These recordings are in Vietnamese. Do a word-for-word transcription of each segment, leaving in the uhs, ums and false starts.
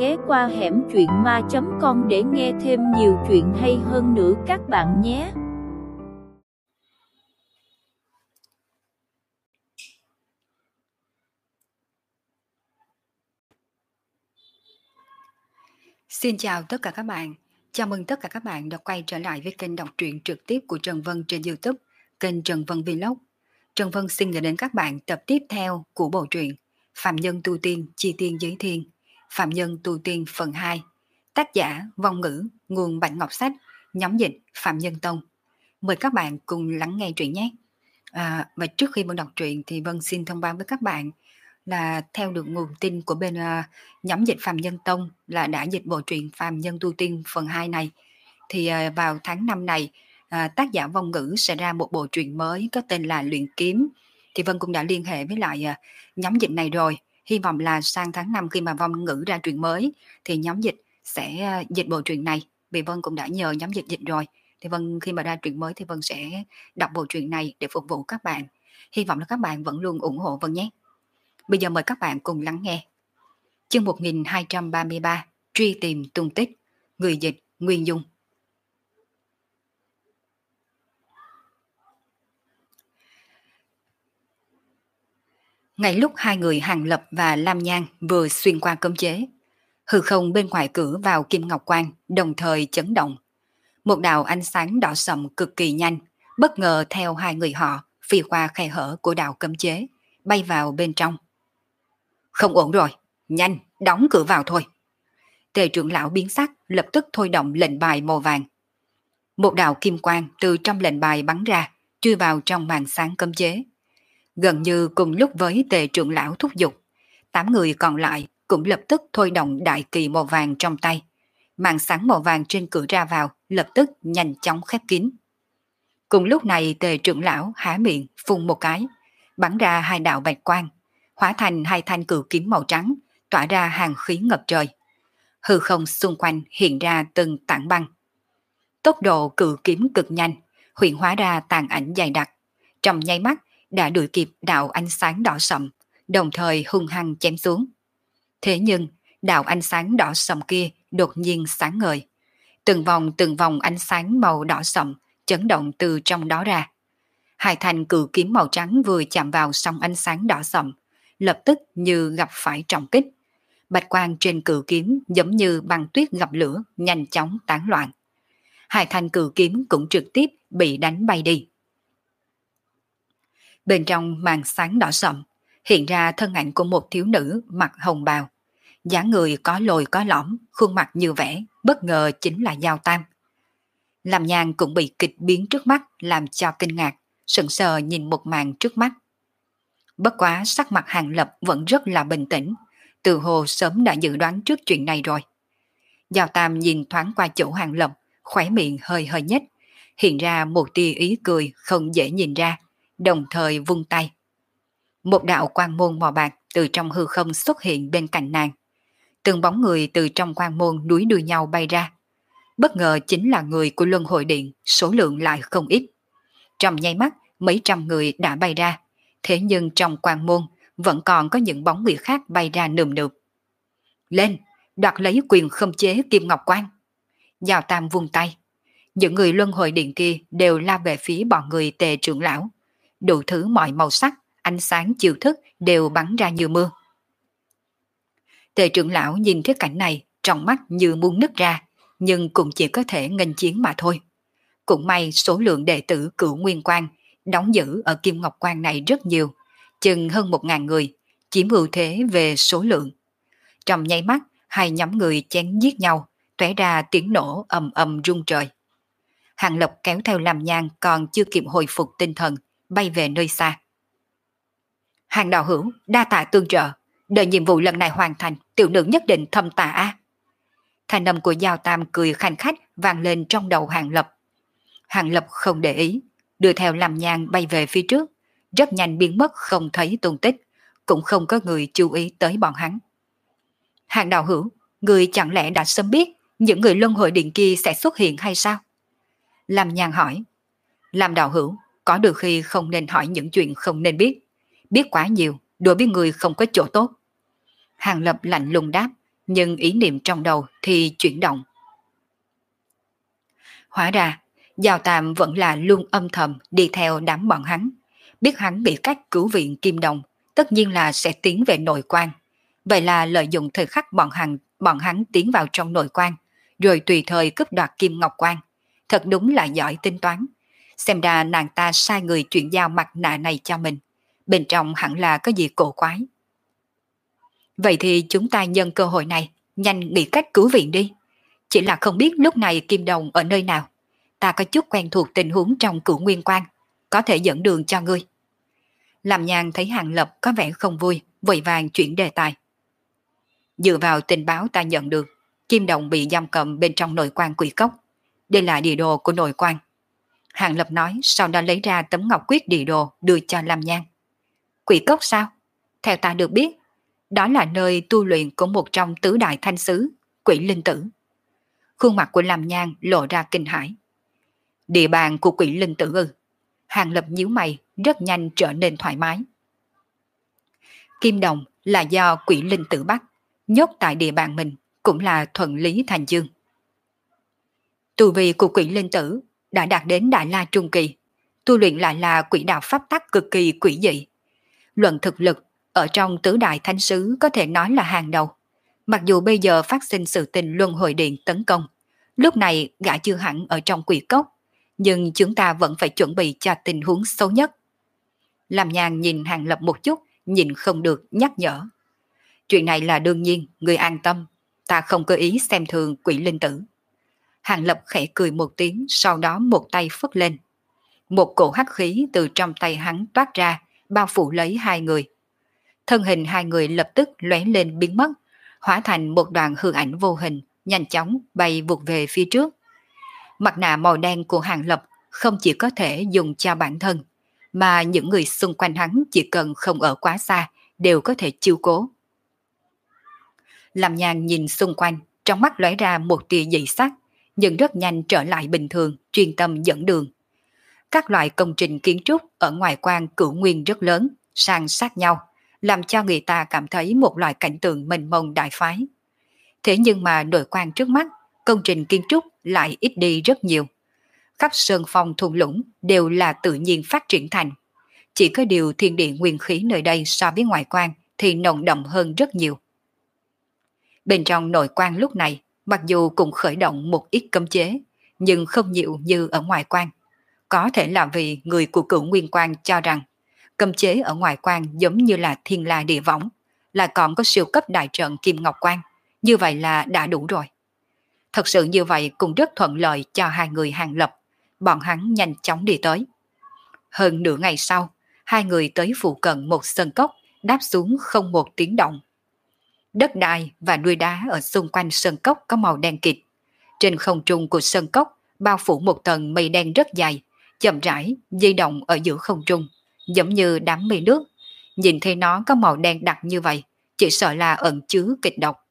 ghé qua hẻm truyện ma chấm com để nghe thêm nhiều chuyện hay hơn nữa các bạn nhé. Xin chào tất cả các bạn. Chào mừng tất cả các bạn đã quay trở lại với kênh đọc truyện trực tiếp của Trần Vân trên YouTube, kênh Trần Vân Vlog. Trần Vân xin gửi đến các bạn tập tiếp theo của bộ truyện Phạm Nhân Tu Tiên Chi Tiên Giới Thiên, Phạm Nhân Tu Tiên phần hai. Tác giả Vong Ngữ, nguồn Bạch Ngọc Sách, nhóm dịch Phạm Nhân Tông. Mời các bạn cùng lắng nghe truyện nhé. À, và trước khi Vân đọc truyện thì Vân xin thông báo với các bạn là theo được nguồn tin của bên uh, nhóm dịch Phạm Nhân Tông là đã dịch bộ truyện Phạm Nhân Tu Tiên phần hai này, thì uh, vào tháng năm này uh, tác giả Vong Ngữ sẽ ra một bộ truyện mới có tên là Luyện Kiếm. Thì Vân cũng đã liên hệ với lại uh, nhóm dịch này rồi, hy vọng là sang tháng năm khi mà Vong Ngữ ra truyện mới thì nhóm dịch sẽ uh, dịch bộ truyện này, vì Vân cũng đã nhờ nhóm dịch dịch rồi. Thì Vân khi mà ra truyện mới thì Vân sẽ đọc bộ truyện này để phục vụ các bạn. Hy vọng là các bạn vẫn luôn ủng hộ Vân nhé. Bây giờ mời các bạn cùng lắng nghe chương một nghìn hai trăm ba mươi ba, truy tìm tung tích. Người dịch Nguyên Dung. Ngay lúc hai người Hàng Lập và Lam Nhan vừa xuyên qua cấm chế, hư không bên ngoài cửa vào Kim Ngọc Quan đồng thời chấn động. Một đạo ánh sáng đỏ sậm cực kỳ nhanh bất ngờ theo hai người họ phi qua khe hở của đạo cấm chế, bay vào bên trong. Không ổn rồi, nhanh, đóng cửa vào thôi. Tề trưởng lão biến sắc, lập tức thôi động lệnh bài màu vàng. Một đạo kim quang từ trong lệnh bài bắn ra, chui vào trong màn sáng cấm chế. Gần như cùng lúc với tề trưởng lão thúc giục, tám người còn lại cũng lập tức thôi động đại kỳ màu vàng trong tay. Màn sáng màu vàng trên cửa ra vào lập tức nhanh chóng khép kín. Cùng lúc này tề trưởng lão há miệng phun một cái, bắn ra hai đạo bạch quang, hóa thành hai thanh cự kiếm màu trắng, tỏa ra hàng khí ngập trời. Hư không xung quanh hiện ra từng tảng băng. Tốc độ cự kiếm cực nhanh, hiện hóa ra tàn ảnh dày đặc, trong nháy mắt đã đuổi kịp đạo ánh sáng đỏ sậm, đồng thời hung hăng chém xuống. Thế nhưng đạo ánh sáng đỏ sậm kia đột nhiên sáng ngời, từng vòng từng vòng ánh sáng màu đỏ sậm chấn động từ trong đó ra. Hai thanh cự kiếm màu trắng vừa chạm vào sóng ánh sáng đỏ sậm, lập tức như gặp phải trọng kích. Bạch quang trên cự kiếm giống như băng tuyết gặp lửa, nhanh chóng tán loạn. Hai thanh cự kiếm cũng trực tiếp bị đánh bay đi. Bên trong màn sáng đỏ sậm hiện ra thân ảnh của một thiếu nữ mặc hồng bào, dáng người có lồi có lõm, khuôn mặt như vẽ, bất ngờ chính là Giao Tam. Lam Nhan cũng bị kịch biến trước mắt làm cho kinh ngạc, sững sờ nhìn một màn trước mắt. Bất quá sắc mặt Hàng Lập vẫn rất là bình tĩnh, từ hồ sớm đã dự đoán trước chuyện này rồi. Giao Tam nhìn thoáng qua chỗ Hàng Lập, khóe miệng hơi hơi nhếch, hiện ra một tia ý cười không dễ nhìn ra, đồng thời vung tay. Một đạo quang môn màu bạc từ trong hư không xuất hiện bên cạnh nàng. Từng bóng người từ trong quang môn đuối đuôi nhau bay ra. Bất ngờ chính là người của Luân Hồi Điện, số lượng lại không ít. Trong nháy mắt, mấy trăm người đã bay ra, thế nhưng trong quang môn vẫn còn có những bóng người khác bay ra nườm nượp. Lên, đoạt lấy quyền khống chế Kim Ngọc Quan. Giao Tam vung tay. Những người Luân Hồi Điện kia đều lao về phía bọn người Tề trưởng lão. Đủ thứ mọi màu sắc, ánh sáng chiêu thức đều bắn ra như mưa. Tề trưởng lão nhìn thấy cảnh này, trong mắt như muốn nứt ra, nhưng cũng chỉ có thể nghênh chiến mà thôi. Cũng may số lượng đệ tử Cửu Nguyên Quan đóng giữ ở Kim Ngọc Quan này rất nhiều, chừng hơn một ngàn người, chiếm ưu thế về số lượng. Trong nháy mắt, hai nhóm người chém giết nhau, tóe ra tiếng nổ ầm ầm rung trời. Hàng Lập kéo theo Lam Nhan còn chưa kịp hồi phục tinh thần, bay về nơi xa. Hàng đạo hữu, đa tạ tương trợ, đợi nhiệm vụ lần này hoàn thành, tiểu nữ nhất định thâm tạ a. Thanh âm của Giao Tam cười khanh khách vang lên trong đầu Hàng Lập. Hàng Lập không để ý, đưa theo Lam Nhan bay về phía trước, rất nhanh biến mất không thấy tung tích, cũng không có người chú ý tới bọn hắn. Hàng đạo hữu, người chẳng lẽ đã sớm biết những người Luân Hồi Điện kia sẽ xuất hiện hay sao? Lam Nhan hỏi. Lam đạo hữu, có đôi khi không nên hỏi những chuyện không nên biết. Biết quá nhiều, đối với người không có chỗ tốt. Hàng Lập lạnh lùng đáp, nhưng ý niệm trong đầu thì chuyển động. Hóa ra, Giao Tam vẫn là luôn âm thầm đi theo đám bọn hắn. Biết hắn bị cách cứu viện Kim Đồng, tất nhiên là sẽ tiến về nội quan. Vậy là lợi dụng thời khắc bọn hắn, bọn hắn tiến vào trong nội quan, rồi tùy thời cướp đoạt Kim Ngọc Quan. Thật đúng là giỏi tính toán. Xem ra nàng ta sai người chuyển giao mặt nạ này cho mình. Bên trong hẳn là có gì cổ quái. Vậy thì chúng ta nhân cơ hội này, nhanh nghĩ cách cứu viện đi. Chỉ là không biết lúc này Kim Đồng ở nơi nào. Ta có chút quen thuộc tình huống trong Cửu Nguyên Quan, có thể dẫn đường cho ngươi. Làm Nhàn thấy Hàng Lập có vẻ không vui, vội vàng chuyển đề tài. Dựa vào tình báo ta nhận được, Kim Đồng bị giam cầm bên trong nội quan Quỷ Cốc. Đây là địa đồ của nội quan. Hàng Lập nói, sau đó lấy ra tấm ngọc quyết địa đồ đưa cho Lam Nhan. Quỷ Cốc sao? Theo ta được biết, đó là nơi tu luyện của một trong tứ đại thanh sứ, Quỷ Linh Tử. Khuôn mặt của Lam Nhan lộ ra kinh hãi. Địa bàn của Quỷ Linh Tử ư? Hàng Lập nhíu mày, rất nhanh trở nên thoải mái. Kim Đồng là do Quỷ Linh Tử bắt, nhốt tại địa bàn mình, cũng là thuận lý thành dương. Tu vi của Quỷ Linh Tử đã đạt đến Đại La Trung Kỳ, tu luyện lại là quỷ đạo pháp tắc cực kỳ quỷ dị. Luận thực lực, ở trong tứ đại thánh sứ có thể nói là hàng đầu. Mặc dù bây giờ phát sinh sự tình luân hồi điện tấn công, lúc này gã chưa hẳn ở trong quỷ cốc, nhưng chúng ta vẫn phải chuẩn bị cho tình huống xấu nhất. Làm Nhàn nhìn Hàng Lập một chút, nhìn không được nhắc nhở. Chuyện này là đương nhiên, người an tâm, ta không có ý xem thường Quỷ Linh Tử. Hàng Lập khẽ cười một tiếng, sau đó một tay phất lên. Một cổ hắc khí từ trong tay hắn toát ra, bao phủ lấy hai người. Thân hình hai người lập tức lóe lên biến mất, hóa thành một đoàn hư ảnh vô hình, nhanh chóng bay vụt về phía trước. Mặt nạ màu đen của Hàng Lập không chỉ có thể dùng cho bản thân, mà những người xung quanh hắn chỉ cần không ở quá xa đều có thể chiếu cố. Làm Nhàn nhìn xung quanh, trong mắt lóe ra một tia dị sắc, nhưng rất nhanh trở lại bình thường, chuyên tâm dẫn đường. Các loại công trình kiến trúc ở ngoài quan Cửu Nguyên rất lớn, san sát nhau, làm cho người ta cảm thấy một loại cảnh tượng mênh mông đại phái. Thế nhưng mà nội quan trước mắt, công trình kiến trúc lại ít đi rất nhiều. Khắp sơn phong thung lũng đều là tự nhiên phát triển thành. Chỉ có điều thiên địa nguyên khí nơi đây so với ngoại quan thì nồng đậm hơn rất nhiều. Bên trong nội quan lúc này, mặc dù cũng khởi động một ít cấm chế, nhưng không nhiều như ở ngoài quan. Có thể là vì người của Cửu Nguyên Quan cho rằng cấm chế ở ngoài quan giống như là thiên la địa võng, là còn có siêu cấp đại trận Kim Ngọc Quan, như vậy là đã đủ rồi. Thật sự như vậy cũng rất thuận lợi cho hai người Hàng Lập, bọn hắn nhanh chóng đi tới. Hơn nửa ngày sau, hai người tới phụ cận một sân cốc, đáp xuống không một tiếng động. Đất đai và núi đá ở xung quanh sân cốc có màu đen kịt. Trên không trung của sân cốc bao phủ một tầng mây đen rất dày, chậm rãi di động ở giữa không trung, giống như đám mây nước. Nhìn thấy nó có màu đen đặc như vậy, chỉ sợ là ẩn chứa kịch độc.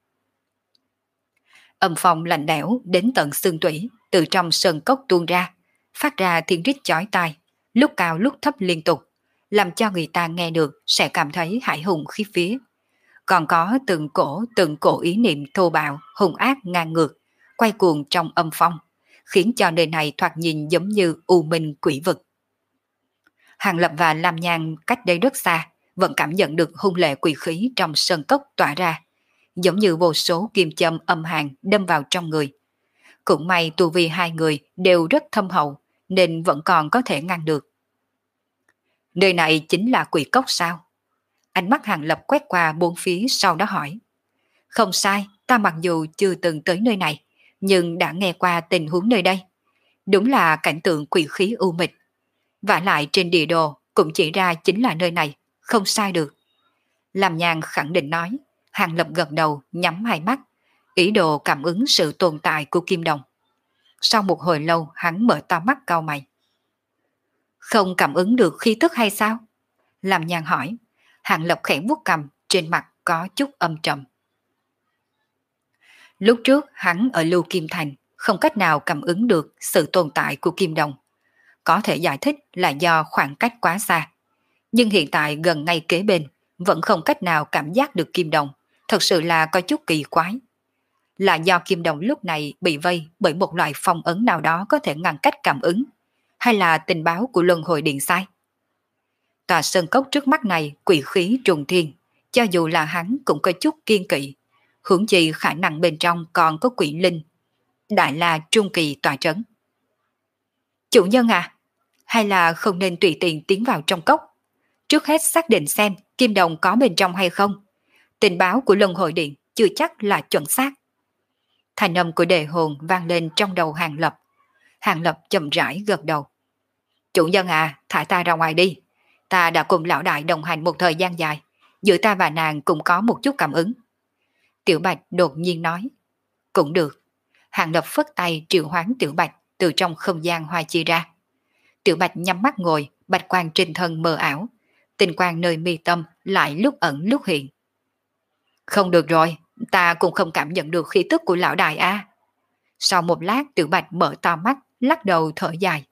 Âm phong lạnh lẽo đến tận xương tủy từ trong sân cốc tuôn ra, phát ra tiếng rít chói tai, lúc cao lúc thấp liên tục, làm cho người ta nghe được sẽ cảm thấy hải hùng khiếp vía. Còn có từng cổ từng cổ ý niệm thô bạo, hung ác ngang ngược, quay cuồng trong âm phong, khiến cho nơi này thoạt nhìn giống như u minh quỷ vực. Hàng Lập và Lam Nhan cách đây rất xa, vẫn cảm nhận được hung lệ quỷ khí trong sân cốc tỏa ra, giống như vô số kim châm âm hàn đâm vào trong người. Cũng may tu vi hai người đều rất thâm hậu, nên vẫn còn có thể ngăn được. Nơi này chính là quỷ cốc sao? Ánh mắt Hàng Lập quét qua bốn phía, sau đó hỏi. Không sai, ta mặc dù chưa từng tới nơi này, nhưng đã nghe qua tình huống nơi đây. Đúng là cảnh tượng quỷ khí u mịch. Vả lại trên địa đồ cũng chỉ ra chính là nơi này, không sai được. Làm Nhàn khẳng định nói. Hàng Lập gật đầu, nhắm hai mắt, ý đồ cảm ứng sự tồn tại của Kim Đồng. Sau một hồi lâu, hắn mở to mắt cau mày. Không cảm ứng được khí tức hay sao? Làm Nhàn hỏi. Hàng Lập khẽ vuốt cằm, trên mặt có chút âm trầm. Lúc trước hắn ở Lưu Kim Thành không cách nào cảm ứng được sự tồn tại của Kim Đồng. Có thể giải thích là do khoảng cách quá xa. Nhưng hiện tại gần ngay kế bên, vẫn không cách nào cảm giác được Kim Đồng. Thật sự là có chút kỳ quái. là do Kim Đồng lúc này bị vây bởi một loại phong ấn nào đó có thể ngăn cách cảm ứng, hay là tình báo của Luân Hồi Điện sai? Tòa sơn cốc trước mắt này quỷ khí trùng thiên, cho dù là hắn cũng có chút kiên kỵ, huống chi khả năng bên trong còn có quỷ linh, đại la trung kỳ tòa trấn. Chủ nhân à, hay là không nên tùy tiện tiến vào trong cốc? Trước hết xác định xem Kim Đồng có bên trong hay không. Tình báo của Luân Hồi Điện chưa chắc là chuẩn xác. Thành âm của đề hồn vang lên trong đầu Hàng Lập. Hàng Lập chậm rãi gật đầu. Chủ nhân à, thả ta ra ngoài đi. Ta đã cùng lão đại đồng hành một thời gian dài. Giữa ta và nàng cũng có một chút cảm ứng. Tiểu Bạch đột nhiên nói. Cũng được. Hàng Lập phất tay triệu hoán Tiểu Bạch từ trong không gian hoa chi ra. Tiểu Bạch nhắm mắt ngồi, bạch quang trên thân mờ ảo. Tình quang nơi mi tâm lại lúc ẩn lúc hiện. Không được rồi, ta cũng không cảm nhận được khí tức của lão đại a. Sau một lát Tiểu Bạch mở to mắt, lắc đầu thở dài.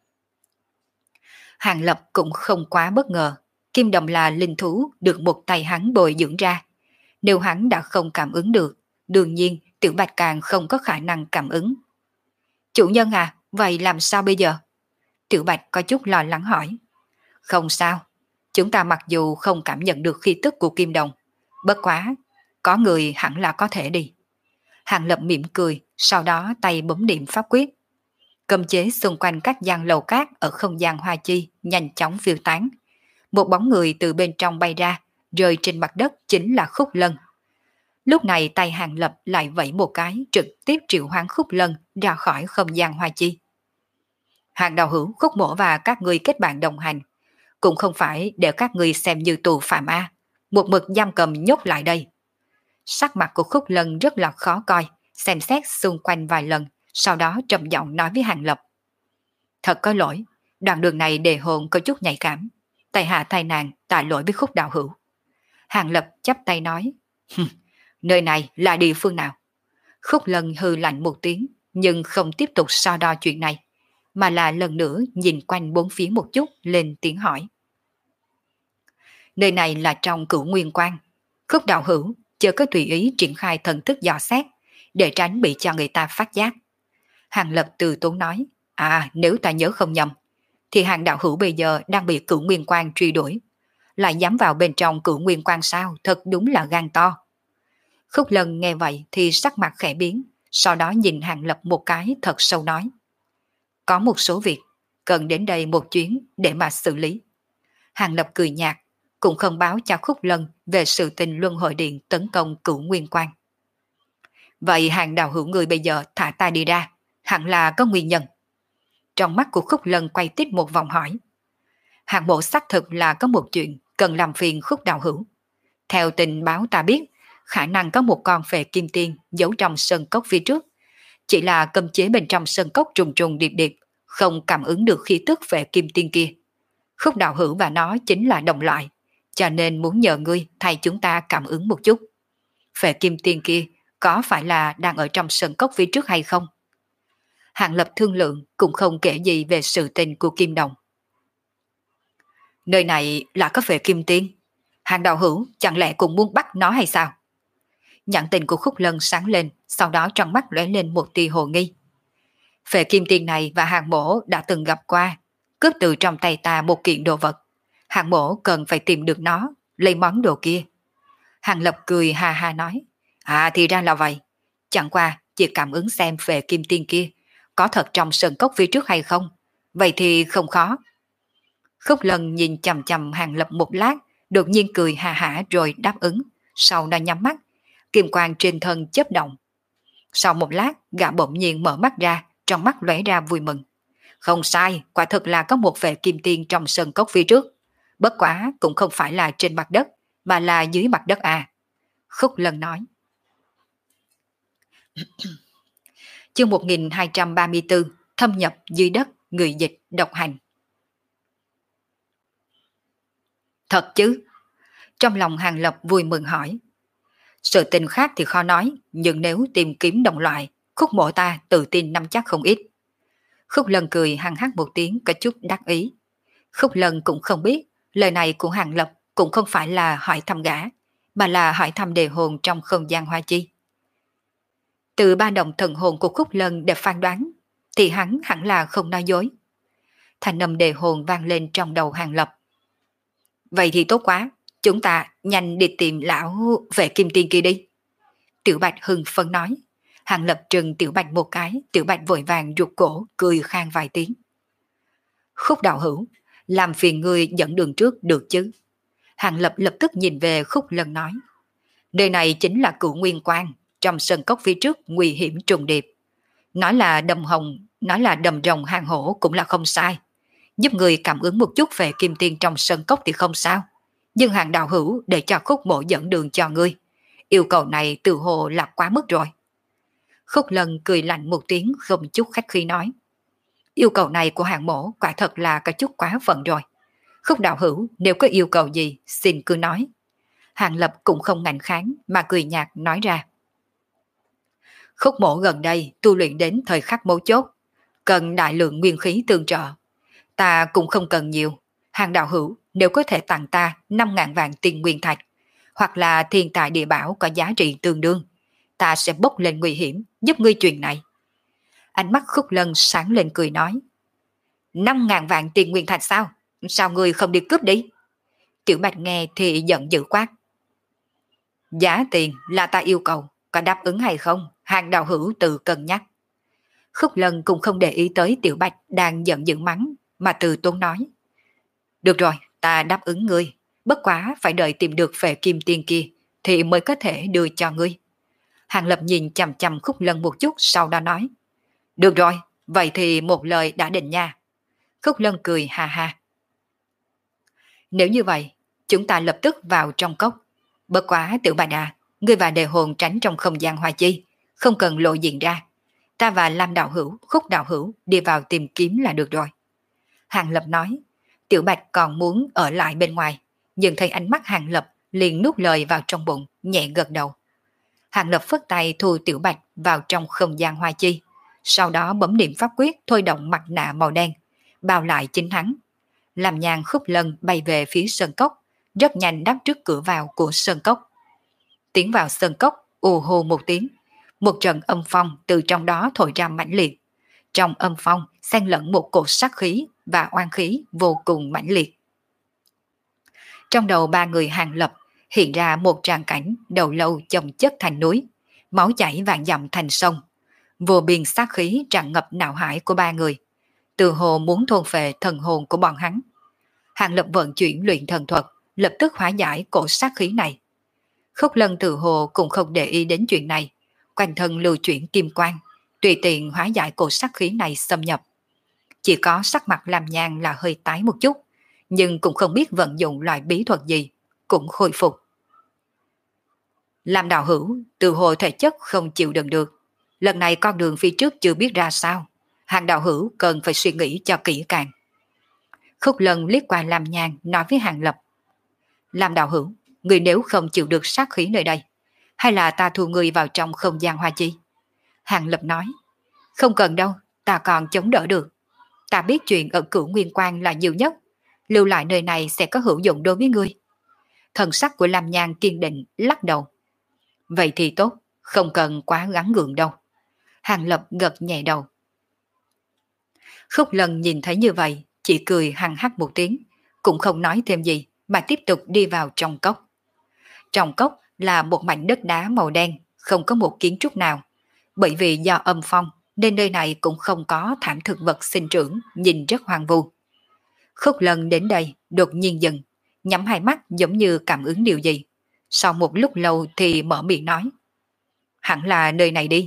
Hàng Lập cũng không quá bất ngờ. Kim Đồng là linh thú được một tay hắn bồi dưỡng ra. Nếu hắn đã không cảm ứng được, đương nhiên Tiểu Bạch càng không có khả năng cảm ứng. Chủ nhân à, vậy làm sao bây giờ? Tiểu Bạch có chút lo lắng hỏi. Không sao, chúng ta mặc dù không cảm nhận được khí tức của Kim Đồng, bất quá, có người hẳn là có thể đi. Hàng Lập mỉm cười, sau đó tay bấm niệm pháp quyết. Cấm chế xung quanh các gian lầu cát ở không gian hoa chi nhanh chóng phiêu tán. Một bóng người từ bên trong bay ra, rơi trên mặt đất chính là Khúc Lân. Lúc này tay Hàng Lập lại vẫy một cái, trực tiếp triệu hoán Khúc Lân ra khỏi không gian hoa chi. Hàng đạo hữu, Khúc mỗ và các người kết bạn đồng hành, cũng không phải để các người xem như tù phạm A, một mực giam cầm nhốt lại đây. Sắc mặt của Khúc Lân rất là khó coi, xem xét xung quanh vài lần, sau đó trầm giọng nói với Hàng Lập. Thật có lỗi, đoạn đường này đề hồn có chút nhạy cảm, tại hạ thay nàng tạ lỗi với Khúc đạo hữu. Hàng Lập chắp tay nói, nơi này là địa phương nào? Khúc Lân hừ lạnh một tiếng, nhưng không tiếp tục so đo chuyện này, mà là lần nữa nhìn quanh bốn phía một chút lên tiếng hỏi. Nơi này là trong Cửu Nguyên Quan. Khúc đạo hữu chưa có tùy ý triển khai thần thức dò xét, để tránh bị cho người ta phát giác. Hàng Lập từ tốn nói, à nếu ta nhớ không nhầm, thì Hàng đạo hữu bây giờ đang bị Cửu Nguyên Quan truy đuổi. Lại dám vào bên trong Cửu Nguyên Quan sao, thật đúng là gan to. Khúc Lân nghe vậy thì sắc mặt khẽ biến, sau đó nhìn Hàng Lập một cái thật sâu nói. Có một số việc, cần đến đây một chuyến để mà xử lý. Hàng Lập cười nhạt, cũng không báo cho Khúc Lân về sự tình Luân Hồi Điện tấn công Cửu Nguyên Quan. Vậy Hàng đạo hữu người bây giờ thả ta đi ra, hẳn là có nguyên nhân. Trong mắt của Khúc Lân quay tít một vòng hỏi. Hàng bộ xác thực là có một chuyện cần làm phiền Khúc đạo hữu. Theo tình báo ta biết, khả năng có một con phệ kim tiên giấu trong sơn cốc phía trước. Chỉ là cấm chế bên trong sơn cốc trùng trùng điệp điệp, không cảm ứng được khí tức phệ kim tiên kia. Khúc đạo hữu và nó chính là đồng loại, cho nên muốn nhờ ngươi thay chúng ta cảm ứng một chút. Phệ kim tiên kia có phải là đang ở trong sơn cốc phía trước hay không? Hàng Lập thương lượng cũng không kể gì về sự tình của Kim Đồng. Nơi này là có phệ kim tiên. Hàng đạo hữu chẳng lẽ cũng muốn bắt nó hay sao? Nhãn tình của Khúc Lân sáng lên, sau đó trong mắt lóe lên một tia hồ nghi. Phệ kim tiên này và Hàng mỗ đã từng gặp qua, cướp từ trong tay ta một kiện đồ vật. Hàng mỗ cần phải tìm được nó, lấy món đồ kia. Hàng Lập cười ha ha nói, à thì ra là vậy. Chẳng qua chỉ cảm ứng xem về kim tiên kia có thật trong sơn cốc phía trước hay không, vậy thì không khó. Khúc Lân nhìn chằm chằm Hàng Lập một lát, đột nhiên cười ha hả rồi đáp ứng, sau đó nhắm mắt, kim quang trên thân chớp động. Sau một lát, gã bỗng nhiên mở mắt ra, trong mắt lóe ra vui mừng. Không sai, quả thực là có một vệ kim tiên trong sơn cốc phía trước. Bất quá cũng không phải là trên mặt đất, mà là dưới mặt đất à. Khúc Lân nói. Chương một nghìn hai trăm ba mươi tư, thâm nhập dưới đất, người dịch, độc hành. Thật chứ? Trong lòng Hàng Lập vui mừng hỏi. Sự tình khác thì khó nói, nhưng nếu tìm kiếm đồng loại, Khúc mộ ta tự tin nắm chắc không ít. Khúc Lân cười hăng hắc một tiếng có chút đắc ý. Khúc Lân cũng không biết, lời này của Hàng Lập cũng không phải là hỏi thăm gã, mà là hỏi thăm đề hồn trong không gian hoa chi. Từ ba động thần hồn của Khúc Lân để phán đoán, thì hắn hẳn là không nói dối. Thanh âm đề hồn vang lên trong đầu Hàng Lập. Vậy thì tốt quá, chúng ta nhanh đi tìm lão vệ kim tiên kia đi. Tiểu Bạch hưng phấn nói. Hàng Lập trừng Tiểu Bạch một cái, Tiểu Bạch vội vàng rụt cổ, cười khang vài tiếng. Khúc đạo hữu, làm phiền ngươi dẫn đường trước được chứ? Hàng Lập lập tức nhìn về Khúc Lân nói. Nơi này chính là Cửu Nguyên Quan, trong sân cốc phía trước nguy hiểm trùng điệp. Nói là đầm hồng, nói là đầm rồng hang hổ cũng là không sai. Giúp người cảm ứng một chút về kim tiên trong sân cốc thì không sao. Nhưng Hàng đạo hữu để cho Khúc mộ dẫn đường cho ngươi. Yêu cầu này từ hồ là quá mức rồi. Khúc Lân cười lạnh một tiếng không chút khách khí nói. Yêu cầu này của Hàng mổ quả thật là có chút quá phận rồi. Khúc đạo hữu nếu có yêu cầu gì xin cứ nói. Hàng Lập cũng không ngạnh kháng mà cười nhạt nói ra. Khúc mổ gần đây tu luyện đến thời khắc mấu chốt, cần đại lượng nguyên khí tương trợ. Ta cũng không cần nhiều. Hàng đạo hữu nếu có thể tặng ta năm ngàn vạn tiền nguyên thạch, hoặc là thiên tài địa bảo có giá trị tương đương, ta sẽ bốc lên nguy hiểm giúp ngươi chuyện này. Ánh mắt Khúc Lân sáng lên cười nói. Năm ngàn vạn tiền nguyên thạch sao? Sao ngươi không đi cướp đi? Tiểu Bạch nghe thì giận dữ quát. Giá tiền là ta yêu cầu, có đáp ứng hay không? Hàng đạo hữu tự cân nhắc. Khúc Lân cũng không để ý tới Tiểu Bạch đang giận dữ mắng, mà từ tốn nói. Được rồi, ta đáp ứng ngươi, bất quá phải đợi tìm được phệ kim tiên kia thì mới có thể đưa cho ngươi. Hàng Lập nhìn chằm chằm Khúc Lân một chút sau đó nói. Được rồi, vậy thì một lời đã định nha. Khúc Lân cười ha ha. Nếu như vậy, chúng ta lập tức vào trong cốc. Bất quá Tiểu Bạch à, ngươi và đề hồn tránh trong không gian hoa chi, không cần lộ diện ra. Ta và Lam đạo hữu, Khúc đạo hữu đi vào tìm kiếm là được rồi. Hàng Lập nói. Tiểu Bạch còn muốn ở lại bên ngoài, nhưng thấy ánh mắt Hàng Lập liền nuốt lời vào trong bụng, nhẹ gật đầu. Hàng Lập phất tay thu Tiểu Bạch vào trong không gian hoa chi, sau đó bấm niệm pháp quyết thôi động mặt nạ màu đen, bao lại chính hắn. Làm nhàn Khúc Lân bay về phía sơn cốc, rất nhanh đáp trước cửa vào của sơn cốc. Tiến vào sơn cốc, ù hù một tiếng, một trận âm phong từ trong đó thổi ra mãnh liệt. Trong âm phong xen lẫn một cột sát khí và oan khí vô cùng mãnh liệt. Trong đầu ba người Hàng Lập hiện ra một tràng cảnh đầu lâu chồng chất thành núi, máu chảy vạn dặm thành sông. Vô biên sát khí tràn ngập não hải của ba người, từ hồ muốn thôn phệ thần hồn của bọn hắn. Hàng Lập vận chuyển luyện thần thuật, lập tức hóa giải cổ sát khí này. Khúc Lân từ hồ cũng không để ý đến chuyện này, quanh thân lưu chuyển kim quang, tùy tiện hóa giải cổ sát khí này xâm nhập. Chỉ có sắc mặt Làm Nhàn là hơi tái một chút, nhưng cũng không biết vận dụng loại bí thuật gì, cũng khôi phục. Làm đạo hữu, từ hồ thể chất không chịu đựng được. Lần này con đường phía trước chưa biết ra sao. Hàng đạo hữu cần phải suy nghĩ cho kỹ càng. Khúc Lân liếc qua Làm Nhàn nói với Hàng Lập. Làm đạo hữu, người nếu không chịu được sát khí nơi đây, hay là ta thu người vào trong không gian hoa chi? Hàng Lập nói. Không cần đâu, ta còn chống đỡ được. Ta biết chuyện ở Cửu Nguyên Quan là nhiều nhất, lưu lại nơi này sẽ có hữu dụng đối với ngươi. Thần sắc của Lam Nhan kiên định lắc đầu. Vậy thì tốt, không cần quá gắng gượng đâu. Hàng Lập gật nhẹ đầu. Khúc Lân nhìn thấy như vậy, chỉ cười hằng hắc một tiếng, cũng không nói thêm gì mà tiếp tục đi vào trong cốc. Trong cốc là một mảnh đất đá màu đen, không có một kiến trúc nào. Bởi vì do âm phong nên nơi này cũng không có thảm thực vật sinh trưởng, nhìn rất hoang vu. Khúc Lân đến đây đột nhiên dừng, nhắm hai mắt giống như cảm ứng điều gì. Sau một lúc lâu thì mở miệng nói. Hẳn là nơi này đi.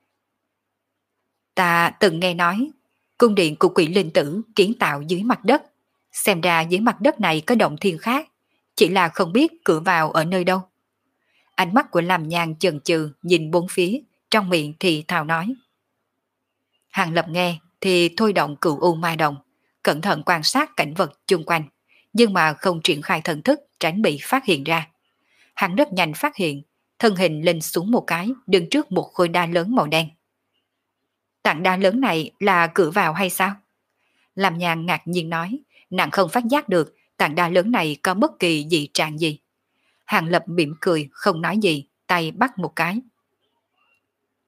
Ta từng nghe nói, cung điện của Quỷ Linh Tử kiến tạo dưới mặt đất. Xem ra dưới mặt đất này có động thiên khác, chỉ là không biết cửa vào ở nơi đâu. Ánh mắt của Làm Nhàn chần chừ nhìn bốn phía, trong miệng thì thào nói. Hàng Lập nghe thì thôi động Cửu U Ma Đồng, cẩn thận quan sát cảnh vật chung quanh, nhưng mà không triển khai thần thức tránh bị phát hiện ra. Hắn rất nhanh phát hiện, thân hình lên xuống một cái, đứng trước một khối đá lớn màu đen. Tảng đá lớn này là cửa vào hay sao? Làm Nhàn ngạc nhiên nói, nàng không phát giác được tảng đá lớn này có bất kỳ dị trạng gì. Hàng Lập mỉm cười không nói gì, tay bắt một cái.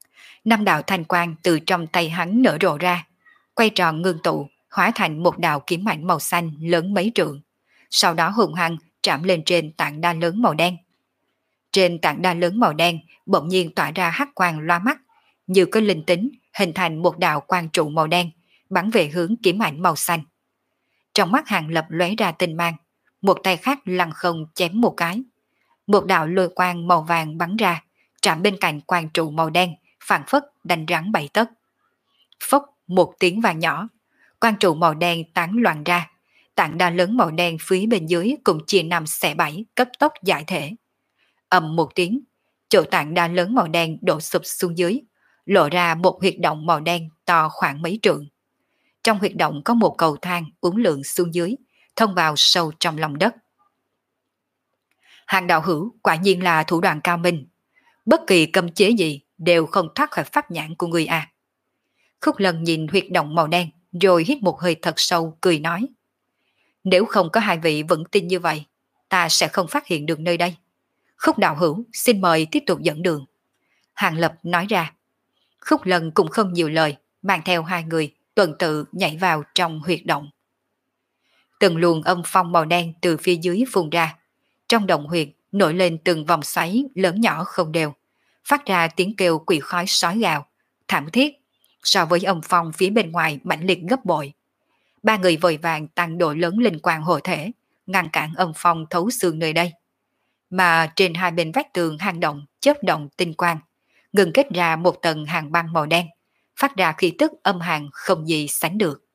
Năm đạo thanh quang từ trong tay hắn nở rộ ra, quay tròn ngưng tụ, hóa thành một đạo kiếm ảnh màu xanh lớn mấy trượng. Sau đó hùng hăng chạm lên trên tảng đá lớn màu đen. Trên tảng đá lớn màu đen bỗng nhiên tỏa ra hắc quang loa mắt, như có linh tính, hình thành một đạo quang trụ màu đen, bắn về hướng kiếm ảnh màu xanh. Trong mắt Hàng Lập lóe ra tinh mang, một tay khác lăng không chém một cái. Một đạo lôi quang màu vàng bắn ra, chạm bên cạnh quang trụ màu đen, phảng phất đánh rắn bảy tấc. Phốc một tiếng vàng nhỏ, quang trụ màu đen tán loạn ra, tảng đá lớn màu đen phía bên dưới cũng chia năm xẻ bảy, cấp tốc giải thể. Ầm một tiếng, chỗ tảng đá lớn màu đen đổ sụp xuống dưới, lộ ra một huyệt động màu đen to khoảng mấy trượng. Trong huyệt động có một cầu thang uốn lượn xuống dưới, thông vào sâu trong lòng đất. Hàng đạo hữu quả nhiên là thủ đoạn cao minh, bất kỳ cấm chế gì đều không thoát khỏi pháp nhãn của người à. Khúc Lân nhìn huyệt động màu đen rồi hít một hơi thật sâu, cười nói: nếu không có hai vị vững tin như vậy, ta sẽ không phát hiện được nơi đây. Khúc đạo hữu xin mời tiếp tục dẫn đường. Hàng Lập nói ra. Khúc Lân cũng không nhiều lời, mang theo hai người tuần tự nhảy vào trong huyệt động. Từng luồng âm phong màu đen từ phía dưới phun ra, trong động huyệt nổi lên từng vòng xoáy lớn nhỏ không đều, phát ra tiếng kêu quỷ khói sói gào, thảm thiết, so với âm phong phía bên ngoài mãnh liệt gấp bội. Ba người vội vàng tăng độ lớn linh quang hộ thể, ngăn cản âm phong thấu xương nơi đây. Mà trên hai bên vách tường hang động chớp động tinh quang, ngừng kết ra một tầng hàng băng màu đen, phát ra khí tức âm hàn không gì sánh được.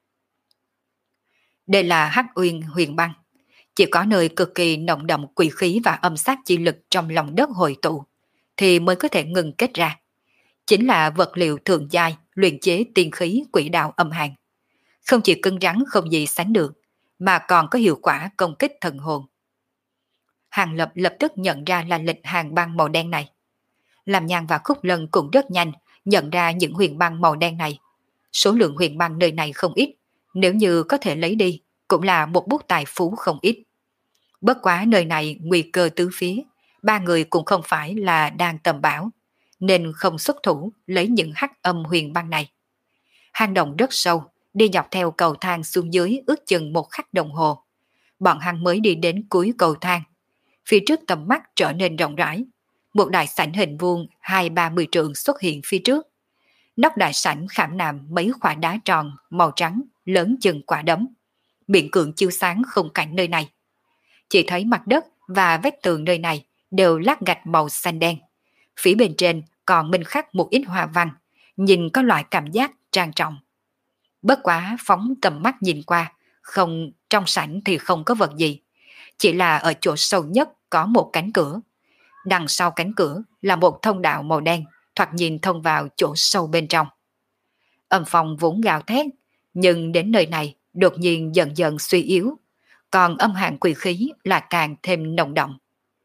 Đây là Hắc Uyên huyền băng, chỉ có nơi cực kỳ nồng đậm quỷ khí và âm sát chi lực trong lòng đất hội tụ, thì mới có thể ngừng kết ra. Chính là vật liệu thượng giai luyện chế tiên khí quỷ đạo âm hàn. Không chỉ cứng rắn không gì sánh được, mà còn có hiệu quả công kích thần hồn. Hàng Lập lập tức nhận ra là lịch hàng băng màu đen này. Làm Nhan và Khúc Lân cũng rất nhanh nhận ra những huyền băng màu đen này. Số lượng huyền băng nơi này không ít, nếu như có thể lấy đi, cũng là một bút tài phú không ít. Bất quá nơi này nguy cơ tứ phía, ba người cũng không phải là đang tầm bảo, nên không xuất thủ lấy những hắc âm huyền băng này. Hang động rất sâu, đi dọc theo cầu thang xuống dưới ước chừng một khắc đồng hồ. Bọn hắn mới đi đến cuối cầu thang. Phía trước tầm mắt trở nên rộng rãi. Một đại sảnh hình vuông hai ba mươi trượng xuất hiện phía trước. Nóc đại sảnh khảm nạm mấy khỏa đá tròn màu trắng lớn chừng quả đấm, miệng cường chiếu sáng khung cảnh nơi này. Chỉ thấy mặt đất và vách tường nơi này đều lát gạch màu xanh đen. Phía bên trên còn minh khắc một ít hoa văn, nhìn có loại cảm giác trang trọng. Bất quá phóng tầm mắt nhìn qua, không trong sảnh thì không có vật gì, chỉ là ở chỗ sâu nhất có một cánh cửa. Đằng sau cánh cửa là một thông đạo màu đen, thoạt nhìn thông vào chỗ sâu bên trong. Âm phong vốn gào thét, nhưng đến nơi này đột nhiên dần dần suy yếu, còn âm hàn quỷ khí là càng thêm nồng đậm.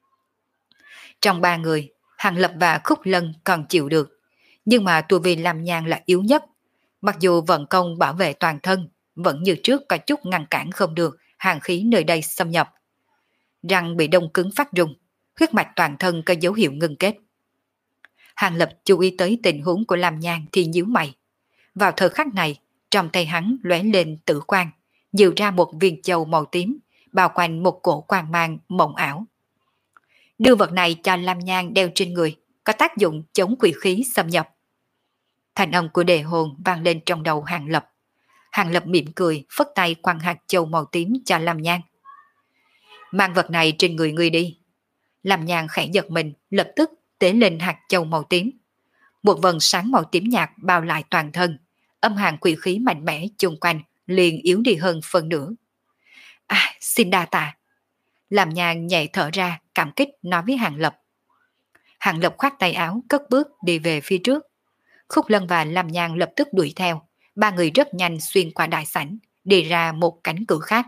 Trong ba người, Hàng Lập và Khúc Lân còn chịu được, nhưng mà tu vi Lam Nhan là yếu nhất. Mặc dù vận công bảo vệ toàn thân, vẫn như trước có chút ngăn cản không được hàn khí nơi đây xâm nhập. Răng bị đông cứng phát rung, huyết mạch toàn thân có dấu hiệu ngưng kết. Hàng Lập chú ý tới tình huống của Lam Nhan thì nhíu mày. Vào thời khắc này, trong tay hắn lóe lên tử quang, dịu ra một viên châu màu tím, bao quanh một cổ quang mang mộng ảo. Đưa vật này cho Lam Nhan đeo trên người, có tác dụng chống quỷ khí xâm nhập. Thành âm của đề hồn vang lên trong đầu Hàng Lập. Hàng Lập mỉm cười, phất tay quăng hạt châu màu tím cho Lam Nhan. Mang vật này trên người ngươi đi. Lam Nhan khẽ giật mình, lập tức tế lên hạt châu màu tím. Một vầng sáng màu tím nhạt bao lại toàn thân, âm hàn quỷ khí mạnh mẽ chung quanh liền yếu đi hơn phần nửa. À, xin đa tạ. Lam Nhan nhẹ thở ra, cảm kích nói với Hàng Lập. Hàng Lập khoát tay áo, cất bước đi về phía trước. Khúc Lân và Lam Nhan lập tức đuổi theo, ba người rất nhanh xuyên qua đại sảnh, đi ra một cánh cửa khác.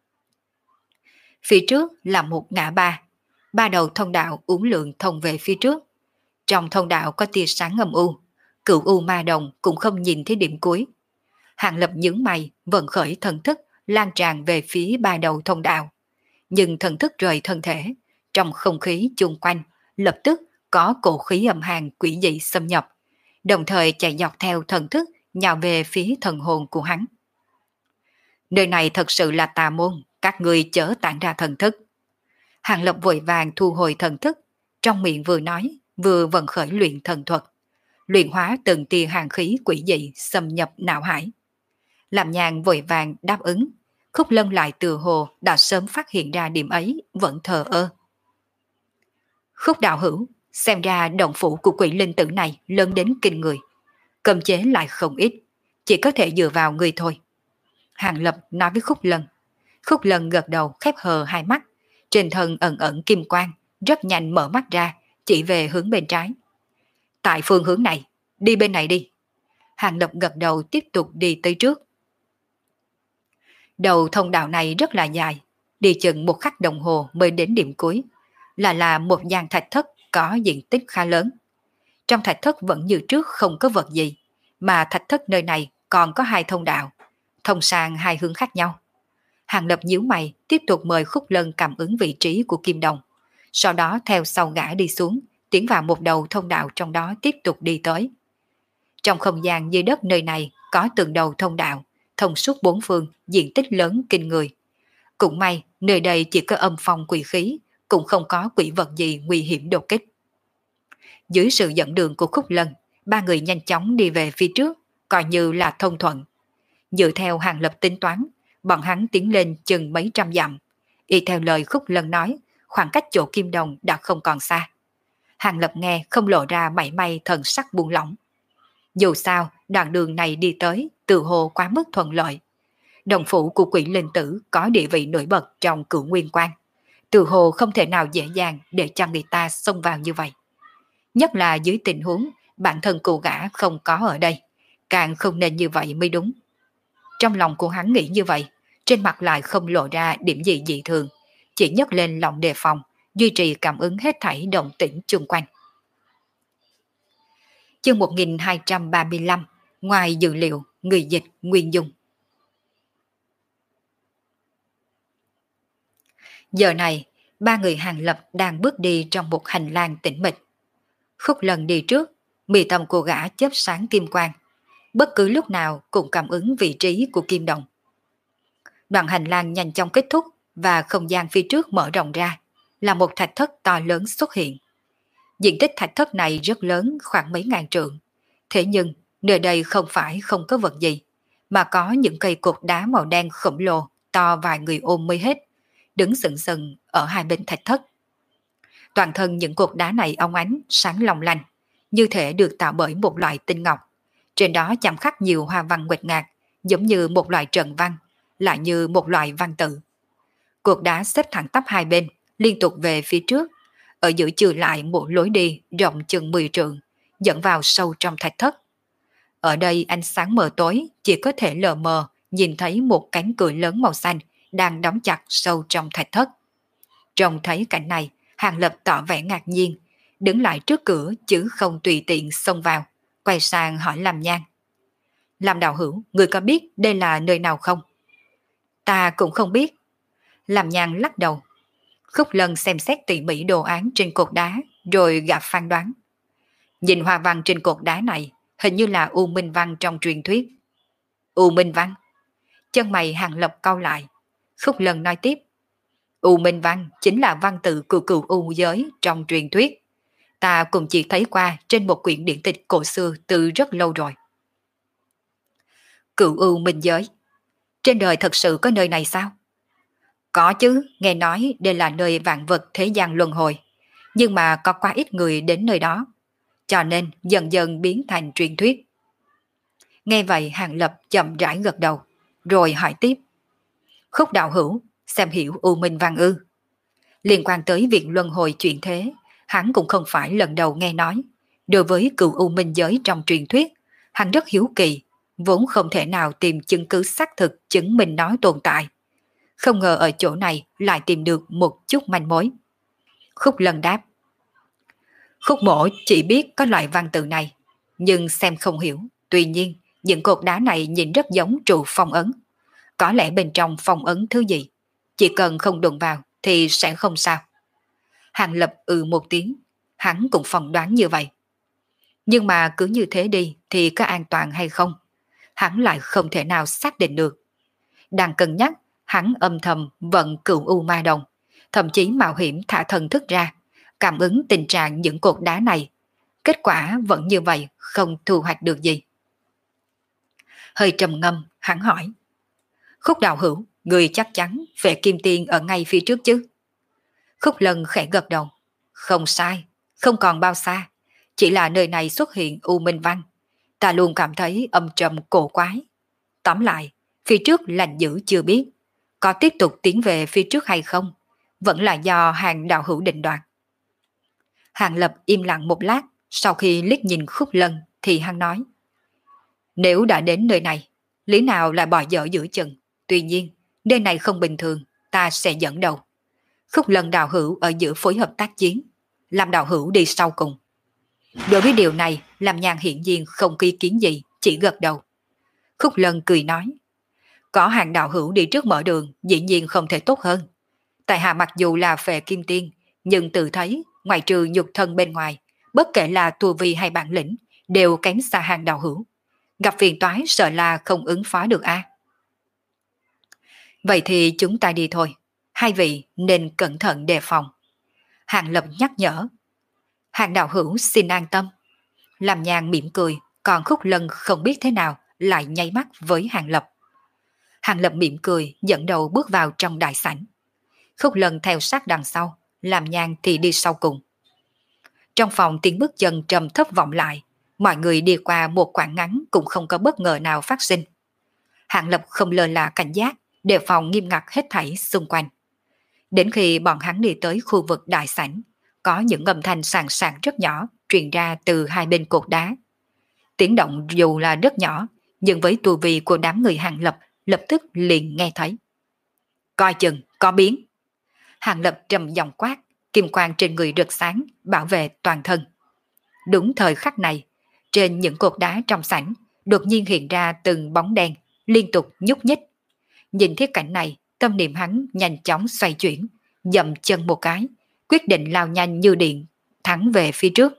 Phía trước là một ngã ba, ba đầu thông đạo uốn lượn thông về phía trước. Trong thông đạo có tia sáng âm u, cửu u ma đồng cũng không nhìn thấy điểm cuối. Hàng Lập nhướng mày, vận khởi thần thức lan tràn về phía ba đầu thông đạo. Nhưng thần thức rời thân thể, trong không khí chung quanh lập tức có cổ khí âm hàn quỷ dị xâm nhập, đồng thời chạy dọc theo thần thức nhào về phía thần hồn của hắn. Nơi này thật sự là tà môn, các người chớ tản ra thần thức. Hàng Lập vội vàng thu hồi thần thức, trong miệng vừa nói, vừa vận khởi luyện thần thuật, luyện hóa từng tia hàng khí quỷ dị xâm nhập não hải. Làm Nhàn vội vàng đáp ứng, Khúc Lân lại từ hồ đã sớm phát hiện ra điểm ấy, vẫn thờ ơ. Khúc đạo hữu, xem ra động phủ của quỷ linh tử này lớn đến kinh người, cầm chế lại không ít, chỉ có thể dựa vào người thôi. Hàng Lập nói với Khúc Lân. Khúc Lân gật đầu khép hờ hai mắt, trên thân ẩn ẩn kim quang, rất nhanh mở mắt ra, chỉ về hướng bên trái. Tại phương hướng này, đi bên này đi. Hàng Lập gật đầu tiếp tục đi tới trước. Đầu thông đạo này rất là dài, đi chừng một khắc đồng hồ mới đến điểm cuối, là là một gian thạch thất có diện tích khá lớn. Trong thạch thất vẫn như trước không có vật gì, mà thạch thất nơi này còn có hai thông đạo, thông sang hai hướng khác nhau. Hàng Lập nhíu mày, tiếp tục mời Khúc Lân cảm ứng vị trí của kim đồng, sau đó theo sau gã đi xuống, tiến vào một đầu thông đạo trong đó tiếp tục đi tới. Trong không gian dưới đất nơi này có từng đầu thông đạo, thông suốt bốn phương, diện tích lớn kinh người. Cũng may, nơi đây chỉ có âm phong quỷ khí, cũng không có quỷ vật gì nguy hiểm đột kích. Dưới sự dẫn đường của Khúc Lân, ba người nhanh chóng đi về phía trước, coi như là thông thuận. Dựa theo Hàng Lập tính toán, bọn hắn tiến lên chừng mấy trăm dặm. Y theo lời Khúc Lân nói, khoảng cách chỗ kim đồng đã không còn xa. Hàng Lập nghe không lộ ra mảy may thần sắc buông lỏng. Dù sao, đoạn đường này đi tới, tự hồ quá mức thuận lợi. Đồng phủ của quỷ linh tử có địa vị nổi bật trong Cửu Nguyên Quan, tự hồ không thể nào dễ dàng để cho người ta xông vào như vậy. Nhất là dưới tình huống bản thân cô gã không có ở đây, càng không nên như vậy mới đúng. Trong lòng của hắn nghĩ như vậy, trên mặt lại không lộ ra điểm gì dị thường, chỉ nhấc lên lòng đề phòng, duy trì cảm ứng hết thảy động tĩnh chung quanh. Chương một nghìn hai trăm ba mươi lăm, ngoài dữ liệu, người dịch Nguyên Dung. Giờ này, ba người Hàng Lập đang bước đi trong một hành lang tĩnh mịch. Khúc Lân đi trước, mi tâm cô gã chớp sáng kim quang, bất cứ lúc nào cũng cảm ứng vị trí của kim đồng. Đoạn hành lang nhanh chóng kết thúc và không gian phía trước mở rộng ra, là một thạch thất to lớn xuất hiện. Diện tích thạch thất này rất lớn, khoảng mấy ngàn trượng. Thế nhưng, nơi đây không phải không có vật gì, mà có những cây cột đá màu đen khổng lồ, to vài người ôm mới hết, đứng sừng sừng ở hai bên thạch thất. Toàn thân những cột đá này óng ánh, sáng long lanh, như thể được tạo bởi một loại tinh ngọc. Trên đó chạm khắc nhiều hoa văn nguệch ngạc, giống như một loại trận văn, lại như một loại văn tự. Cột đá xếp thẳng tắp hai bên, liên tục về phía trước, ở giữa trừ lại một lối đi rộng chừng mười trượng, dẫn vào sâu trong thạch thất. Ở đây ánh sáng mờ tối, chỉ có thể lờ mờ nhìn thấy một cánh cửa lớn màu xanh đang đóng chặt sâu trong thạch thất. Trông thấy cảnh này, Hàng Lập tỏ vẻ ngạc nhiên, đứng lại trước cửa chứ không tùy tiện xông vào, quay sang hỏi Lâm Nhan. Lâm đạo hữu, người có biết đây là nơi nào không? Ta cũng không biết. Lâm Nhan lắc đầu. Khúc Lân xem xét tỉ mỉ đồ án trên cột đá, rồi gã phán đoán. Nhìn hoa văn trên cột đá này, hình như là U Minh Văn trong truyền thuyết. U Minh Văn? Chân mày Hàng Lập cau lại. Khúc Lân nói tiếp. U Minh Văn chính là văn tự của cửu U giới trong truyền thuyết. Ta cũng chỉ thấy qua trên một quyển điển tịch cổ xưa từ rất lâu rồi. Cửu U Minh giới. Trên đời thật sự có nơi này sao? Có chứ, nghe nói đây là nơi vạn vật thế gian luân hồi, nhưng mà có quá ít người đến nơi đó, cho nên dần dần biến thành truyền thuyết. Nghe vậy Hàng Lập chậm rãi gật đầu, rồi hỏi tiếp. Khúc đạo hữu, xem hiểu U Minh Văn ư? Liên quan tới việc luân hồi chuyển thế, hắn cũng không phải lần đầu nghe nói. Đối với cửu U Minh giới trong truyền thuyết, hắn rất hiếu kỳ, vốn không thể nào tìm chứng cứ xác thực chứng minh nó tồn tại. Không ngờ ở chỗ này lại tìm được một chút manh mối. Khúc Lân đáp. Khúc mổ chỉ biết có loại văn tự này, nhưng xem không hiểu. Tuy nhiên, những cột đá này nhìn rất giống trụ phong ấn. Có lẽ bên trong phong ấn thứ gì, chỉ cần không đụng vào thì sẽ không sao. Hàng Lập ừ một tiếng, hắn cũng phỏng đoán như vậy. Nhưng mà cứ như thế đi thì có an toàn hay không? Hắn lại không thể nào xác định được. Đang cân nhắc, hắn âm thầm vận cửu u ma đồng, thậm chí mạo hiểm thả thần thức ra, cảm ứng tình trạng những cột đá này. Kết quả vẫn như vậy, không thu hoạch được gì. Hơi trầm ngâm, hắn hỏi. Khúc đạo hữu, người chắc chắn Phệ Kim Tiên ở ngay phía trước chứ? Khúc Lân khẽ gật đầu. Không sai, không còn bao xa. Chỉ là nơi này xuất hiện U Minh Văn. Ta luôn cảm thấy âm trầm cổ quái. Tóm lại, phía trước lành dữ chưa biết. Có tiếp tục tiến về phía trước hay không? Vẫn là do hàng đạo hữu định đoạt. Hàng Lập im lặng một lát. Sau khi liếc nhìn Khúc Lân thì hắn nói. Nếu đã đến nơi này, lý nào lại bỏ dở giữa chừng. Tuy nhiên, nơi này không bình thường, ta sẽ dẫn đầu. Khúc Lân đạo hữu ở giữa phối hợp tác chiến, làm đạo hữu đi sau cùng. Đối với điều này, Lam Nhan hiển nhiên không ý kiến gì, chỉ gật đầu. Khúc Lân cười nói, có hàng đạo hữu đi trước mở đường, dĩ nhiên không thể tốt hơn. Tại hạ mặc dù là Phệ Kim Tiên, nhưng tự thấy, ngoài trừ nhục thân bên ngoài, bất kể là tu vi hay bản lĩnh, đều kém xa hàng đạo hữu. Gặp phiền toái sợ là không ứng phó được a. Vậy thì chúng ta đi thôi. Hai vị nên cẩn thận đề phòng. Hàng Lập nhắc nhở. Hàng đạo hữu xin an tâm. Làm Nhàn mỉm cười, còn Khúc Lân không biết thế nào lại nháy mắt với Hàng Lập. Hàng Lập mỉm cười dẫn đầu bước vào trong đại sảnh. Khúc Lân theo sát đằng sau, Làm Nhàn thì đi sau cùng. Trong phòng tiếng bước chân trầm thấp vọng lại, mọi người đi qua một quãng ngắn cũng không có bất ngờ nào phát sinh. Hàng Lập không lơ là cảnh giác, đề phòng nghiêm ngặt hết thảy xung quanh. Đến khi bọn hắn đi tới khu vực đại sảnh, có những âm thanh sàn sàn rất nhỏ truyền ra từ hai bên cột đá. Tiếng động dù là rất nhỏ, nhưng với tu vi của đám người Hàng Lập lập tức liền nghe thấy. Coi chừng, có biến. Hàng Lập trầm giọng quát, kim quang trên người rực sáng, bảo vệ toàn thân. Đúng thời khắc này, trên những cột đá trong sảnh đột nhiên hiện ra từng bóng đen, liên tục nhúc nhích. Nhìn thiết cảnh này, tâm niệm hắn nhanh chóng xoay chuyển, dậm chân một cái, quyết định lao nhanh như điện, thẳng về phía trước.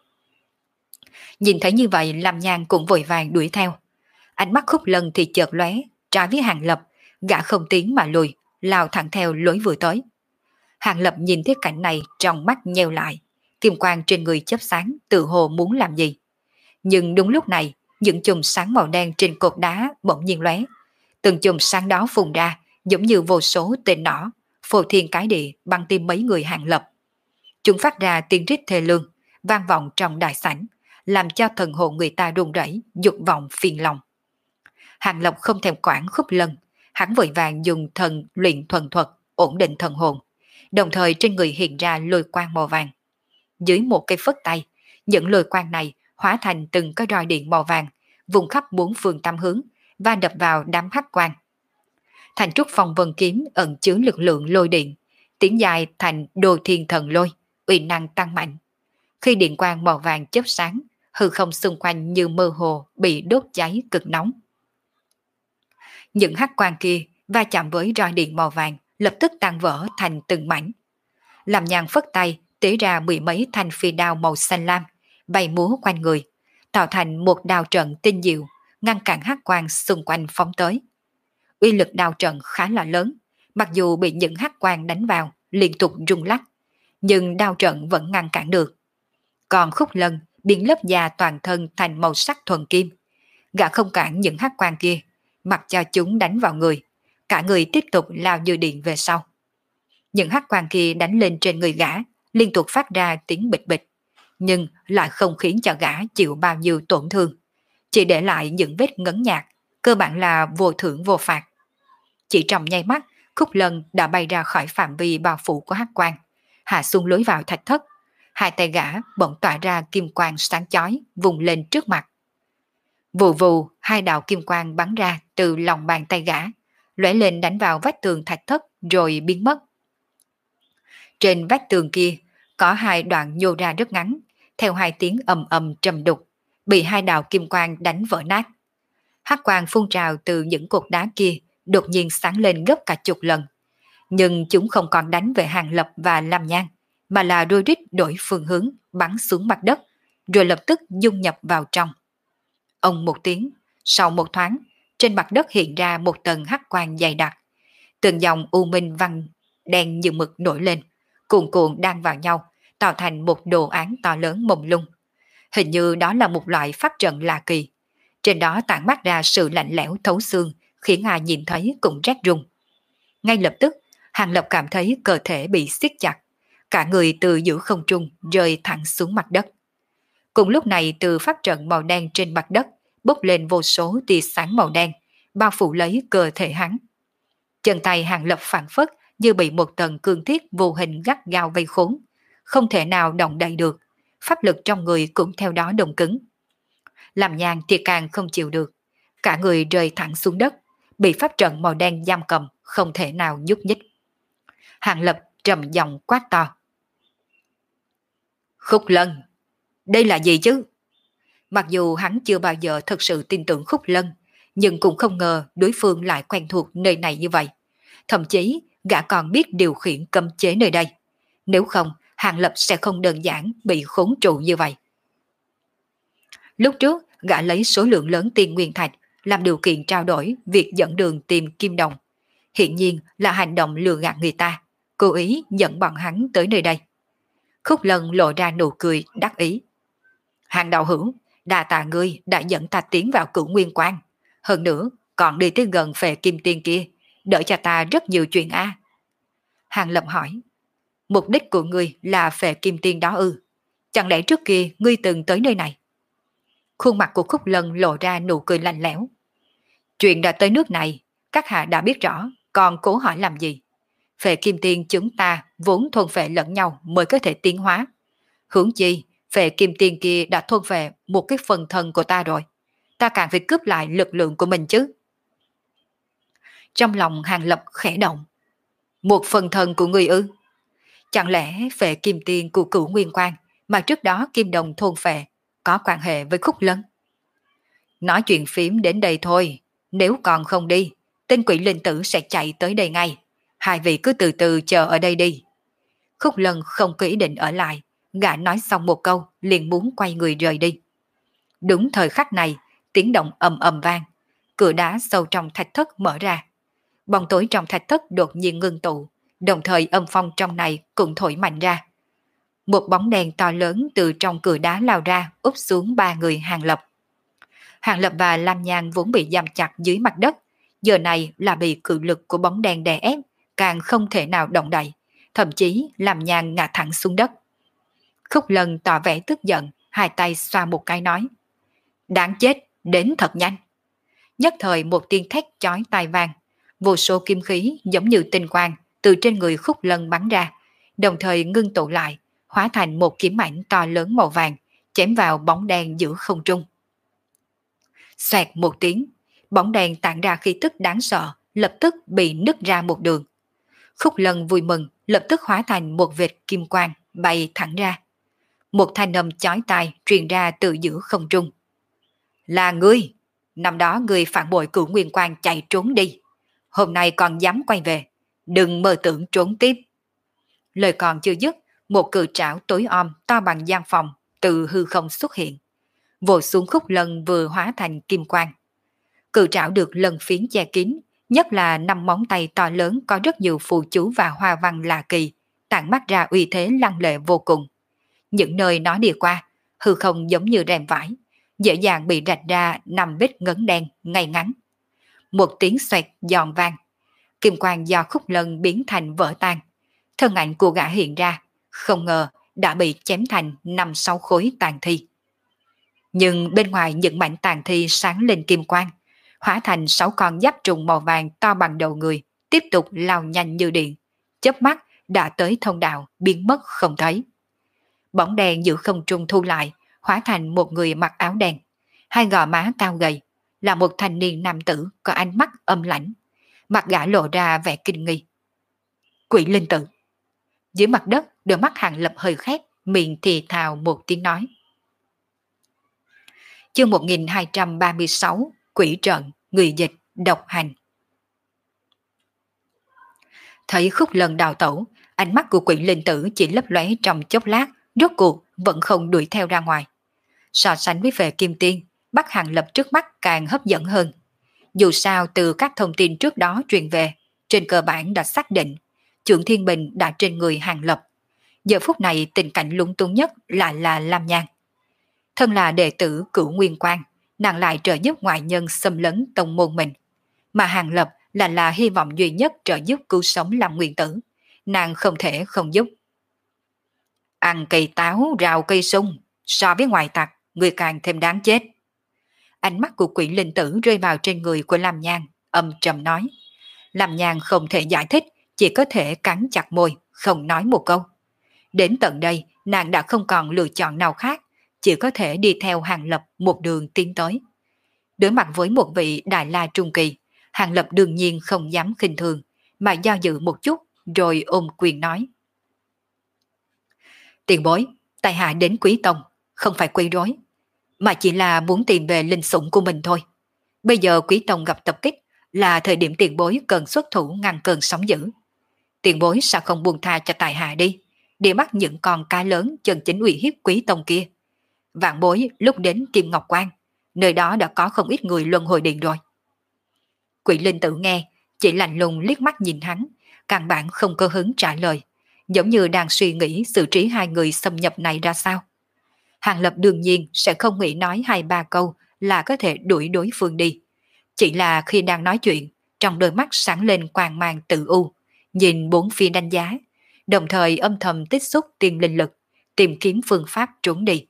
Nhìn thấy như vậy, Lam Nhan cũng vội vàng đuổi theo. Ánh mắt Khúc Lân thì chợt lóe, trái với Hàng Lập, gã không tiến mà lùi, lao thẳng theo lối vừa tới. Hàng Lập nhìn thiết cảnh này trong mắt nheo lại, kim quang trên người chớp sáng, tự hồ muốn làm gì. Nhưng đúng lúc này, những chùm sáng màu đen trên cột đá bỗng nhiên lóe. Từng chùm sáng đó phun ra, giống như vô số tên nỏ, phô thiên cái địa băng tim mấy người Hàng Lập. Chúng phát ra tiếng rít thê lương, vang vọng trong đại sảnh, làm cho thần hồn người ta run rẩy, dục vọng phiền lòng. Hàng Lập không thèm quản Khúc Lân, hắn vội vàng dùng thần luyện thuần thuật ổn định thần hồn, đồng thời trên người hiện ra lôi quang màu vàng. Dưới một cây phất tay, những lôi quang này hóa thành từng cái roi điện màu vàng, vùng khắp bốn phương tám hướng, và đập vào đám hắc quang. Thành trúc phong vân kiếm ẩn chứa lực lượng lôi điện, tiến dài thành đồ thiên thần lôi, uy năng tăng mạnh. Khi điện quang màu vàng chớp sáng, hư không xung quanh như mơ hồ bị đốt cháy cực nóng. Những hắc quang kia va chạm với roi điện màu vàng, lập tức tan vỡ thành từng mảnh. Làm Nhàn phất tay, tế ra mười mấy thanh phi đao màu xanh lam, bay múa quanh người, tạo thành một đao trận tinh diệu, ngăn cản hắc quang xung quanh phóng tới. Uy lực đao trận khá là lớn, mặc dù bị những hắc quang đánh vào, liên tục rung lắc, nhưng đao trận vẫn ngăn cản được. Còn Khúc Lân biến lớp da toàn thân thành màu sắc thuần kim, gã không cản những hắc quang kia, mặc cho chúng đánh vào người, cả người tiếp tục lao như điện về sau. Những hắc quang kia đánh lên trên người gã, liên tục phát ra tiếng bịch bịch, nhưng lại không khiến cho gã chịu bao nhiêu tổn thương, chỉ để lại những vết ngấn nhạt, cơ bản là vô thưởng vô phạt. Chỉ trong nháy mắt, Khúc Lân đã bay ra khỏi phạm vi bao phủ của hắc quang, hạ xuống lối vào thạch thất. Hai tay gã bỗng tỏa ra kim quang sáng chói, vùng lên trước mặt. Vù vù, hai đạo kim quang bắn ra từ lòng bàn tay gã, lóe lên đánh vào vách tường thạch thất rồi biến mất. Trên vách tường kia có hai đoạn nhô ra rất ngắn, theo hai tiếng ầm ầm trầm đục, bị hai đạo kim quang đánh vỡ nát. Hắc quang phun trào từ những cột đá kia đột nhiên sáng lên gấp cả chục lần, nhưng chúng không còn đánh về Hàng Lập và Lam Nhan, mà là đôi rít đổi phương hướng bắn xuống mặt đất, rồi lập tức dung nhập vào trong. Ông một tiếng, sau một thoáng, trên mặt đất hiện ra một tầng hắc quang dày đặc. Từng dòng u minh văn đen như mực nổi lên, cuồn cuộn đan vào nhau, tạo thành một đồ án to lớn mông lung. Hình như đó là một loại pháp trận lạ kỳ. Trên đó tản mát ra sự lạnh lẽo thấu xương, khiến ai nhìn thấy cũng rét run. Ngay lập tức, Hàng Lập cảm thấy cơ thể bị siết chặt, cả người từ giữa không trung rơi thẳng xuống mặt đất. Cùng lúc này, từ pháp trận màu đen trên mặt đất bốc lên vô số tia sáng màu đen, bao phủ lấy cơ thể hắn. Chân tay Hàng Lập phản phất như bị một tầng cương thiết vô hình gắt gao vây khốn, không thể nào động đậy được, pháp lực trong người cũng theo đó đông cứng. Làm Nhàn thì càng không chịu được, cả người rơi thẳng xuống đất, bị pháp trận màu đen giam cầm, không thể nào nhúc nhích. Hàng Lập trầm giọng quát to: Khúc Lân, đây là gì chứ? Mặc dù hắn chưa bao giờ thật sự tin tưởng Khúc Lân, nhưng cũng không ngờ đối phương lại quen thuộc nơi này như vậy. Thậm chí, gã còn biết điều khiển cấm chế nơi đây. Nếu không, Hàng Lập sẽ không đơn giản bị khốn trụ như vậy. Lúc trước, gã lấy số lượng lớn tiền nguyên thạch làm điều kiện trao đổi việc dẫn đường tìm Kim Đồng. Hiện nhiên là hành động lừa gạt người ta, cố ý dẫn bọn hắn tới nơi đây. Khúc Lân lộ ra nụ cười đắc ý. Hàng đạo hữu, đa tạ ngươi đã dẫn ta tiến vào Cửu Nguyên Quan. Hơn nữa, còn đi tới gần Phệ Kim Tiên kia, đỡ cho ta rất nhiều chuyện a. Hàng Lập hỏi, mục đích của ngươi là Phệ Kim Tiên đó ư? Chẳng lẽ trước kia ngươi từng tới nơi này? Khuôn mặt của Khúc Lân lộ ra nụ cười lạnh lẽo. Chuyện đã tới nước này, các hạ đã biết rõ, còn cố hỏi làm gì? Phệ Kim Tiên chúng ta vốn thôn phệ lẫn nhau mới có thể tiến hóa. Huống chi, Phệ Kim Tiên kia đã thôn phệ một cái phần thân của ta rồi. Ta càng phải cướp lại lực lượng của mình chứ. Trong lòng Hàng Lập khẽ động. Một phần thân của người ư? Chẳng lẽ Phệ Kim Tiên của Cửu Nguyên Quan mà trước đó Kim Đồng thôn phệ có quan hệ với Khúc Lân? Nói chuyện phím đến đây thôi. Nếu còn không đi, tên quỷ linh tử sẽ chạy tới đây ngay. Hai vị cứ từ từ chờ ở đây đi. Khúc Lân không có ý định ở lại. Gã nói xong một câu liền muốn quay người rời đi. Đúng thời khắc này, tiếng động ầm ầm vang, cửa đá sâu trong thạch thất mở ra. Bóng tối trong thạch thất đột nhiên ngưng tụ, đồng thời âm phong trong này cũng thổi mạnh ra. Một bóng đèn to lớn từ trong cửa đá lao ra, úp xuống ba người Hàng Lập. Hàng Lập và Lam Nhan vốn bị giam chặt dưới mặt đất, giờ này là bị cự lực của bóng đèn đè ép, càng không thể nào động đậy, thậm chí Lam Nhan ngã thẳng xuống đất. Khúc Lân tỏ vẻ tức giận, hai tay xoa một cái nói, đáng chết, đến thật nhanh. Nhất thời một tiếng thét chói tai vang, vô số kim khí giống như tinh quang từ trên người Khúc Lân bắn ra, đồng thời ngưng tụ lại, hóa thành một kiếm ảnh to lớn màu vàng, chém vào bóng đen giữa không trung. Xoẹt một tiếng, bóng đen tản ra khí tức đáng sợ, lập tức bị nứt ra một đường. Khúc Lân vui mừng, lập tức hóa thành một vệt kim quang, bay thẳng ra. Một thanh âm chói tai truyền ra từ giữa không trung. Là ngươi, năm đó ngươi phản bội Cửu Nguyên Quan chạy trốn đi. Hôm nay còn dám quay về, đừng mơ tưởng trốn tiếp. Lời còn chưa dứt, một cự trảo tối om to bằng gian phòng từ hư không xuất hiện. Vồ xuống Khúc Lân vừa hóa thành kim quang. Cự trảo được lần phiến che kín, nhất là năm móng tay to lớn có rất nhiều phù chú và hoa văn lạ kỳ, tản mắt ra uy thế lăng lệ vô cùng. Những nơi nó đi qua, hư không giống như rèm vải, dễ dàng bị rạch ra năm vết ngấn đen ngay ngắn. Một tiếng xoẹt giòn vang, kim quang do Khúc Lân biến thành vỡ tan. Thân ảnh của gã hiện ra, không ngờ đã bị chém thành năm sáu khối tàn thi. Nhưng bên ngoài những mảnh tàn thi sáng lên kim quang, hóa thành sáu con giáp trùng màu vàng to bằng đầu người, tiếp tục lao nhanh như điện, chớp mắt đã tới thông đạo, biến mất không thấy. Bóng đèn giữa không trung thu lại, hóa thành một người mặc áo đen, hai gò má cao gầy, là một thanh niên nam tử có ánh mắt âm lãnh, mặt gã lộ ra vẻ kinh nghi. Quỷ linh tử. Dưới mặt đất, đôi mắt Hàng Lập hơi khép, miệng thì thào một tiếng nói. Chương một nghìn hai trăm ba mươi sáu, Quỷ trận, người dịch, độc hành. Thấy Khúc Lân đào tẩu, ánh mắt của quỷ linh tử chỉ lấp lóe trong chốc lát, rốt cuộc vẫn không đuổi theo ra ngoài. So sánh với về Kim Tiên, bắt Hàng Lập trước mắt càng hấp dẫn hơn. Dù sao từ các thông tin trước đó truyền về, trên cơ bản đã xác định Chưởng Thiên Bình đã trên người Hàng Lập. Giờ phút này tình cảnh lung tung nhất lại là Lam Nhan. Thân là đệ tử Cửu Nguyên Quang, nàng lại trợ giúp ngoại nhân xâm lấn tông môn mình. Mà Hàng Lập là là hy vọng duy nhất trợ giúp cứu sống Lam Nguyên Tử. Nàng không thể không giúp. Ăn cây táo rào cây sung, so với ngoại tặc, người càng thêm đáng chết. Ánh mắt của Quỷ Linh Tử rơi vào trên người của Lam Nhan, âm trầm nói. Lam Nhan không thể giải thích, chỉ có thể cắn chặt môi, không nói một câu. Đến tận đây, nàng đã không còn lựa chọn nào khác, chỉ có thể đi theo Hàng Lập một đường tiến tới. Đối mặt với một vị Đại La Trung Kỳ, Hàng Lập đương nhiên không dám khinh thường, mà do dự một chút rồi ôm quyền nói. Tiền bối, tại hạ đến Quý Tông, không phải quấy rối, mà chỉ là muốn tìm về linh sủng của mình thôi. Bây giờ Quý Tông gặp tập kích, là thời điểm tiền bối cần xuất thủ ngăn cơn sóng dữ. Tiền bối sao không buông tha cho tại hạ đi, để bắt những con cá lớn chân chính uy hiếp Quý Tông kia. Vạn bối lúc đến Kim Ngọc Quan, nơi đó đã có không ít người luân hồi điện rồi. Quỷ Linh Tử nghe, chỉ lạnh lùng liếc mắt nhìn hắn, căn bản không có hứng trả lời, giống như đang suy nghĩ xử trí hai người xâm nhập này ra sao. Hàng Lập đương nhiên sẽ không nghĩ nói hai ba câu là có thể đuổi đối phương đi. Chỉ là khi đang nói chuyện, trong đôi mắt sáng lên quang mang tự u, nhìn bốn phía đánh giá, đồng thời âm thầm tích xúc tiên linh lực, tìm kiếm phương pháp trốn đi.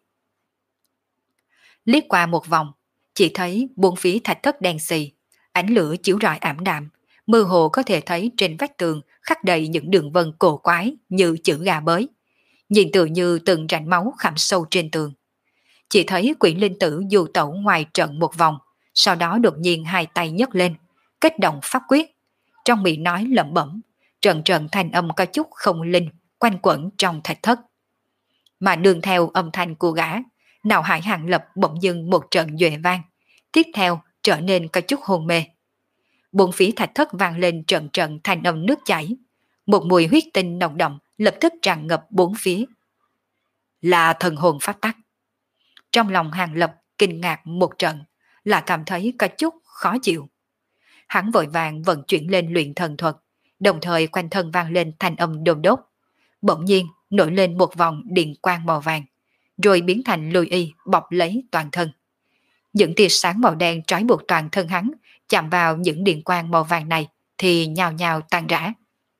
Liếc qua một vòng, chỉ thấy bốn phía thạch thất đen xì, ánh lửa chiếu rọi ảm đạm, mơ hồ có thể thấy trên vách tường khắc đầy những đường vân cổ quái như chữ gà bới, nhìn tựa như từng rãnh máu khảm sâu trên tường. Chỉ thấy Quỷ Linh Tử du tẩu ngoài trận một vòng, sau đó đột nhiên hai tay nhấc lên, kết động pháp quyết, trong miệng nói lẩm bẩm, trận trận thanh âm có chút không linh quanh quẩn trong thạch thất. Mà nương theo âm thanh của gã, não hải Hàng Lập bỗng dưng một trận duệ vang, tiếp theo trở nên có chút hôn mê. Bốn phía thạch thất vang lên trận trận thanh âm nước chảy, một mùi huyết tinh nồng đậm lập tức tràn ngập bốn phía. Là thần hồn pháp tắc. Trong lòng Hàng Lập kinh ngạc một trận, là cảm thấy có chút khó chịu. Hắn vội vàng vận chuyển lên luyện thần thuật, đồng thời quanh thân vang lên thanh âm đôn đốt. Bỗng nhiên nổi lên một vòng điện quang màu vàng, rồi biến thành lôi y bọc lấy toàn thân. Những tia sáng màu đen trói buộc toàn thân hắn, chạm vào những điện quang màu vàng này thì nhào nhào tan rã.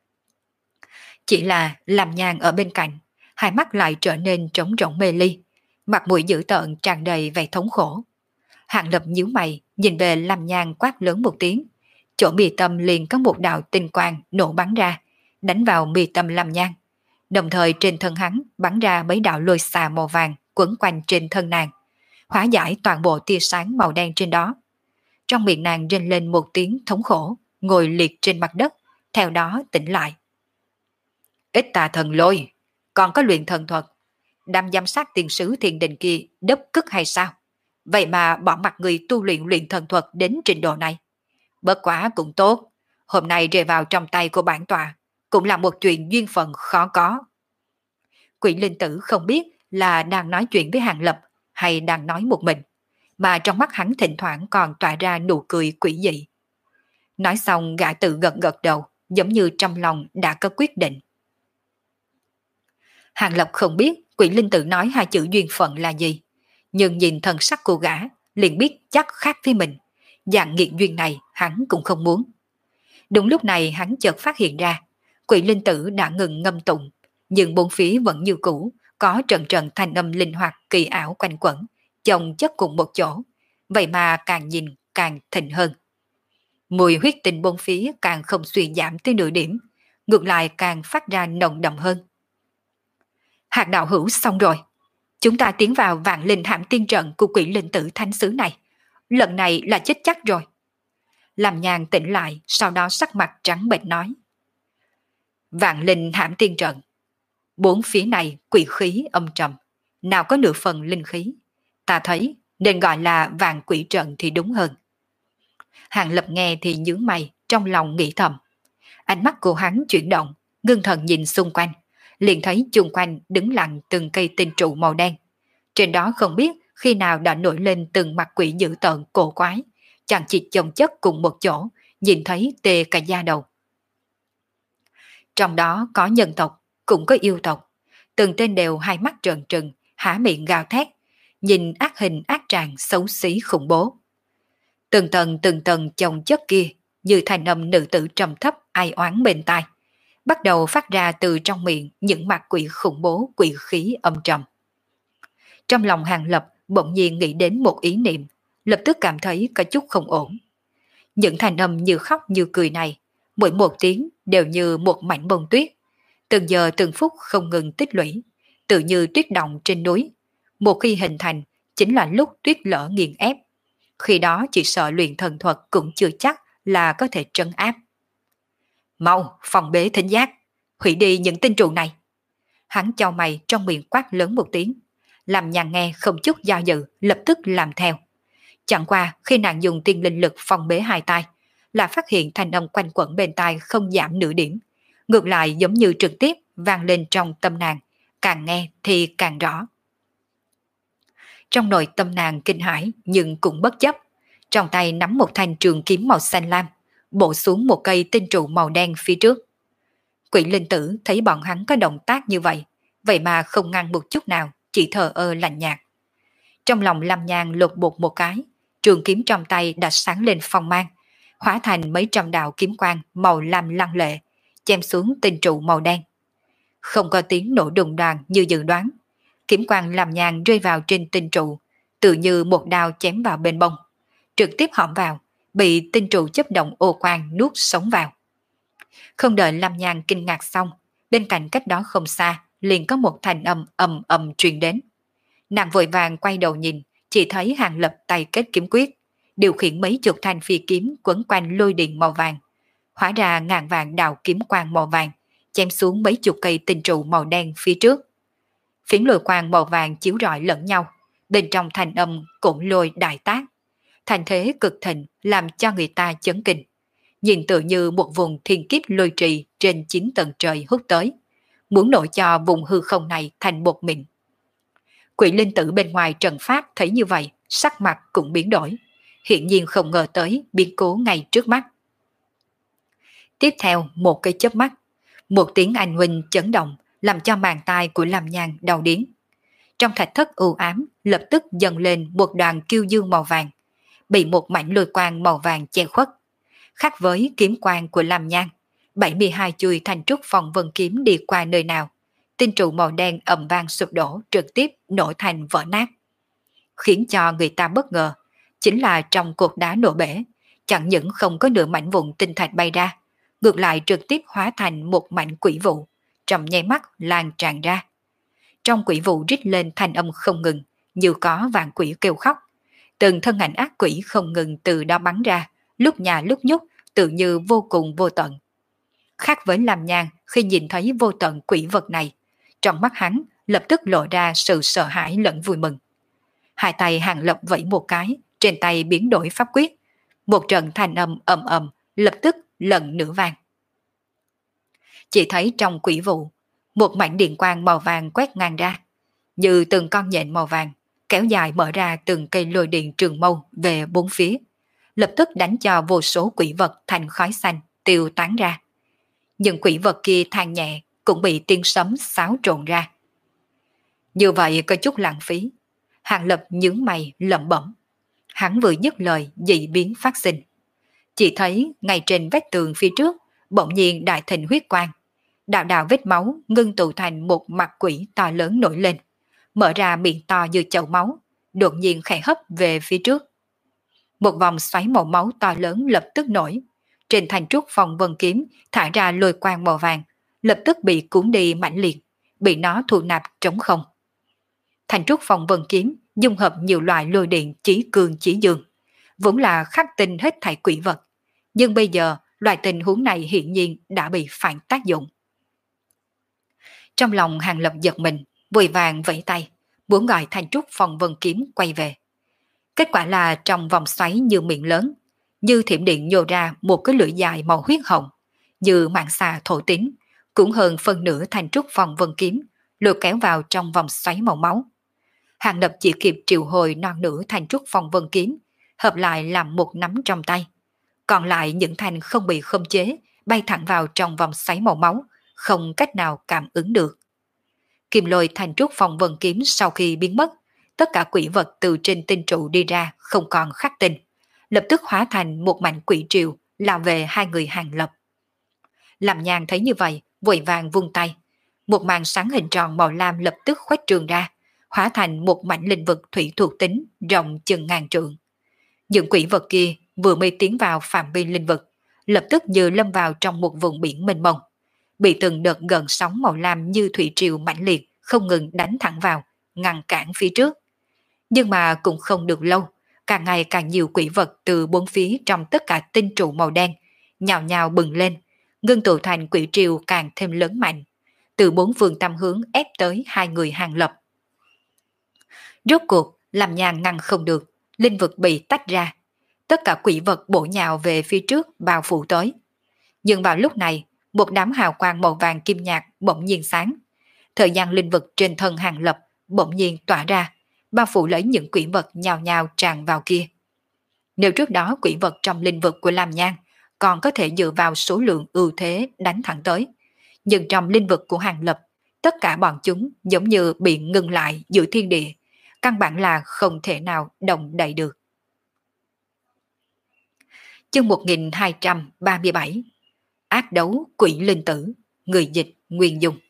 Chỉ là Lam Nhan ở bên cạnh, hai mắt lại trở nên trống rỗng mê ly, mặt mũi dữ tợn tràn đầy vẻ thống khổ. Hàng Lập nhíu mày, nhìn về Lam Nhan quát lớn một tiếng, chỗ mi tâm liền có một đạo tinh quang nổ bắn ra, đánh vào mi tâm Lam Nhan. Đồng thời trên thân hắn bắn ra mấy đạo lôi xà màu vàng quấn quanh trên thân nàng, hóa giải toàn bộ tia sáng màu đen trên đó. Trong miệng nàng rên lên một tiếng thống khổ, ngồi liệt trên mặt đất, theo đó tỉnh lại. Ít tà thần lôi, còn có luyện thần thuật, đám giám sát tiền sứ thiền đình kia đớp cức hay sao? Vậy mà bỏ mặt người tu luyện luyện thần thuật đến trình độ này. Bất quá cũng tốt, hôm nay rơi vào trong tay của bản tọa, cũng là một chuyện duyên phận khó có. Quỷ Linh Tử không biết là đang nói chuyện với Hàng Lập hay đang nói một mình, mà trong mắt hắn thỉnh thoảng còn tỏa ra nụ cười quỷ dị. Nói xong gã tự gật gật đầu, giống như trong lòng đã có quyết định. Hàng Lập không biết Quỷ Linh Tử nói hai chữ duyên phận là gì, nhưng nhìn thần sắc của gã liền biết chắc khác với mình, dạng nghiệt duyên này hắn cũng không muốn. Đúng lúc này hắn chợt phát hiện ra, Quỷ Linh Tử đã ngừng ngâm tụng, nhưng bốn phía vẫn như cũ, có trận trận thanh âm linh hoạt kỳ ảo quanh quẩn, chồng chất cùng một chỗ, vậy mà càng nhìn càng thịnh hơn. Mùi huyết tinh bốn phía càng không suy giảm tới nửa điểm, ngược lại càng phát ra nồng đậm hơn. Hạt đạo hữu xong rồi, chúng ta tiến vào vạn linh hãm tiên trận của Quỷ Linh Tử thánh xứ này, lần này là chết chắc rồi. Làm Nhàn tỉnh lại, sau đó sắc mặt trắng bệch nói. Vạn linh hãm tiên trận, bốn phía này quỷ khí âm trầm, nào có nửa phần linh khí, ta thấy nên gọi là vạn quỷ trận thì đúng hơn. Hàng Lập nghe thì nhướng mày, trong lòng nghĩ thầm. Ánh mắt của hắn chuyển động, ngưng thần nhìn xung quanh, liền thấy chung quanh đứng lặng từng cây tinh trụ màu đen. Trên đó không biết khi nào đã nổi lên từng mặt quỷ dữ tợn cổ quái, chẳng chỉ chồng chất cùng một chỗ, nhìn thấy tê cả da đầu. Trong đó có nhân tộc, cũng có yêu tộc, từng tên đều hai mắt trợn trừng, há miệng gào thét, nhìn ác hình ác trạng xấu xí khủng bố. Từng tầng từng tầng chồng chất kia, như thành âm nữ tử trầm thấp ai oán bên tai, bắt đầu phát ra từ trong miệng những mặt quỷ khủng bố quỷ khí âm trầm. Trong lòng Hàng Lập bỗng nhiên nghĩ đến một ý niệm, lập tức cảm thấy có chút không ổn. Những thành âm như khóc như cười này, mỗi một tiếng đều như một mảnh bông tuyết, từng giờ từng phút không ngừng tích lũy, tự như tuyết động trên núi. Một khi hình thành, chính là lúc tuyết lở nghiền ép. Khi đó chỉ sợ luyện thần thuật cũng chưa chắc là có thể trấn áp. Mau, phòng bế thính giác, hủy đi những tinh trụ này. Hắn chau mày trong miệng quát lớn một tiếng, làm Nhàn nghe không chút do dự, lập tức làm theo. Chẳng qua khi nàng dùng tiên linh lực phòng bế hai tay, là phát hiện thanh âm quanh quẩn bên tai không giảm nửa điểm, ngược lại giống như trực tiếp vang lên trong tâm nàng, càng nghe thì càng rõ. Trong nội tâm nàng kinh hãi nhưng cũng bất chấp, trong tay nắm một thanh trường kiếm màu xanh lam, bổ xuống một cây tinh trụ màu đen phía trước. Quỷ linh tử thấy bọn hắn có động tác như vậy, vậy mà không ngăn một chút nào, chỉ thờ ơ lạnh nhạt. Trong lòng Lam Nhan lột bột một cái, trường kiếm trong tay đã sáng lên phong mang, hóa thành mấy trăm đạo kiếm quang màu lam lăng lệ, chém xuống tinh trụ màu đen. Không có tiếng nổ đùng đoàn như dự đoán, kiếm quang Lam Nhan rơi vào trên tinh trụ, tự như một đao chém vào bên bông, trực tiếp hõm vào, bị tinh trụ chấp động ô quang nuốt sống vào. Không đợi Lam Nhan kinh ngạc xong, bên cạnh cách đó không xa, liền có một thanh âm ầm ầm truyền đến. Nàng vội vàng quay đầu nhìn, chỉ thấy Hàng Lập tay kết kiếm quyết, điều khiển mấy chục thanh phi kiếm quấn quanh lôi điện màu vàng, hóa ra ngàn vàng đạo kiếm quang màu vàng, chém xuống mấy chục cây tinh trụ màu đen phía trước. Phiến lôi quang màu vàng chiếu rọi lẫn nhau, bên trong thanh âm cũng lôi đại tác, thành thế cực thịnh làm cho người ta chấn kinh, nhìn tự như một vùng thiên kiếp lôi trì trên chín tầng trời hút tới, muốn nổi cho vùng hư không này thành bột mịn. Quỷ linh tử bên ngoài trận pháp thấy như vậy, sắc mặt cũng biến đổi, hiện nhiên không ngờ tới biến cố ngay trước mắt. Tiếp theo một cái chớp mắt, một tiếng anh huynh chấn động làm cho màng tai của Lam Nhan đau điếng. Trong thạch thất u ám lập tức dâng lên một đoàn kiêu dương màu vàng, bị một mảnh lôi quang màu vàng che khuất. Khác với kiếm quang của Lam Nhan, bảy mươi hai chuôi thành trúc phong vân kiếm đi qua nơi nào, tinh trụ màu đen ầm vang sụp đổ trực tiếp nổ thành vỡ nát. Khiến cho người ta bất ngờ, chính là trong cột đá nổ bể, chẳng những không có nửa mảnh vụn tinh thạch bay ra, ngược lại trực tiếp hóa thành một mảnh quỷ vụ, trong nháy mắt lan tràn ra. Trong quỷ vụ rít lên thanh âm không ngừng, như có vạn quỷ kêu khóc. Từng thân ảnh ác quỷ không ngừng từ đó bắn ra, lúc nhà lúc nhúc, tự như vô cùng vô tận. Khác với Lam Nhan khi nhìn thấy vô tận quỷ vật này, trong mắt hắn lập tức lộ ra sự sợ hãi lẫn vui mừng. Hai tay Hàng Lập vẫy một cái, trên tay biến đổi pháp quyết, một trận thanh âm ầm ầm lập tức lần nữa vang. Chỉ thấy trong quỷ vụ, một mảnh điện quang màu vàng quét ngang ra, như từng con nhện màu vàng, kéo dài mở ra từng cây lôi điện trường mâu về bốn phía, lập tức đánh cho vô số quỷ vật thành khói xanh tiêu tán ra. Những quỷ vật kia than nhẹ cũng bị tiếng sấm xáo trộn ra. Như vậy có chút lãng phí. Hàng Lập nhướng mày lẩm bẩm. Hắn vừa dứt lời dị biến phát sinh. Chỉ thấy ngay trên vách tường phía trước bỗng nhiên đại thịnh huyết quang, đạo đạo vết máu ngưng tụ thành một mặt quỷ to lớn nổi lên, mở ra miệng to như chậu máu, đột nhiên khẽ hấp về phía trước. Một vòng xoáy màu máu to lớn lập tức nổi, trên thành trúc phong vân kiếm thả ra lôi quang màu vàng, lập tức bị cuốn đi mãnh liệt, bị nó thu nạp trống không. Thành trúc phong vân kiếm dung hợp nhiều loại lôi điện chí cường chí dương, vốn là khắc tinh hết thảy quỷ vật, nhưng bây giờ loại tình huống này hiển nhiên đã bị phản tác dụng. Trong lòng Hàng Lập giật mình, vội vàng vẫy tay, muốn gọi thành trúc phong vân kiếm quay về. Kết quả là trong vòng xoáy như miệng lớn, như thiểm điện nhô ra một cái lưỡi dài màu huyết hồng, như mạng xà thổ tín, cũng hơn phân nửa thành trúc phong vân kiếm, lôi kéo vào trong vòng xoáy màu máu. Hàng Lập chỉ kịp triệu hồi non nửa thanh trúc phong vân kiếm, hợp lại làm một nắm trong tay. Còn lại những thanh không bị khống chế, bay thẳng vào trong vòng xoáy màu máu, không cách nào cảm ứng được. Kim lôi thanh trúc phong vân kiếm sau khi biến mất, tất cả quỷ vật từ trên tinh trụ đi ra không còn khắc tinh, lập tức hóa thành một mảnh quỷ triều lao về hai người Hàng Lập. Làm Nhàn thấy như vậy, vội vàng vung tay, một màn sáng hình tròn màu lam lập tức khuếch trường ra, hóa thành một mảnh linh vực thủy thuộc tính rộng chừng ngàn trượng. Những quỷ vật kia vừa mới tiến vào phạm vi linh vực, lập tức như lâm vào trong một vùng biển mênh mông, bị từng đợt gần sóng màu lam như thủy triều mãnh liệt không ngừng đánh thẳng vào, ngăn cản phía trước. Nhưng mà cũng không được lâu, càng ngày càng nhiều quỷ vật từ bốn phía trong tất cả tinh trụ màu đen nhào nhào bừng lên, ngưng tụ thành quỷ triều càng thêm lớn mạnh, từ bốn phương tám hướng ép tới hai người Hàng Lập. Rốt cuộc, Làm Nhàn ngăn không được, linh vực bị tách ra, tất cả quỷ vật bổ nhào về phía trước bao phủ tới. Nhưng vào lúc này, một đám hào quang màu vàng kim nhạt bỗng nhiên sáng. Thời gian linh vực trên thân Hàng Lập bỗng nhiên tỏa ra, bao phủ lấy những quỷ vật nhào nhào tràn vào kia. Nếu trước đó quỷ vật trong linh vực của Lam Nhan còn có thể dựa vào số lượng ưu thế đánh thẳng tới, nhưng trong linh vực của Hàng Lập, tất cả bọn chúng giống như bị ngừng lại giữa thiên địa, căn bản là không thể nào động đậy được. Chương một nghìn hai trăm ba mươi bảy Ác đấu quỷ linh tử, người dịch Nguyên Dung.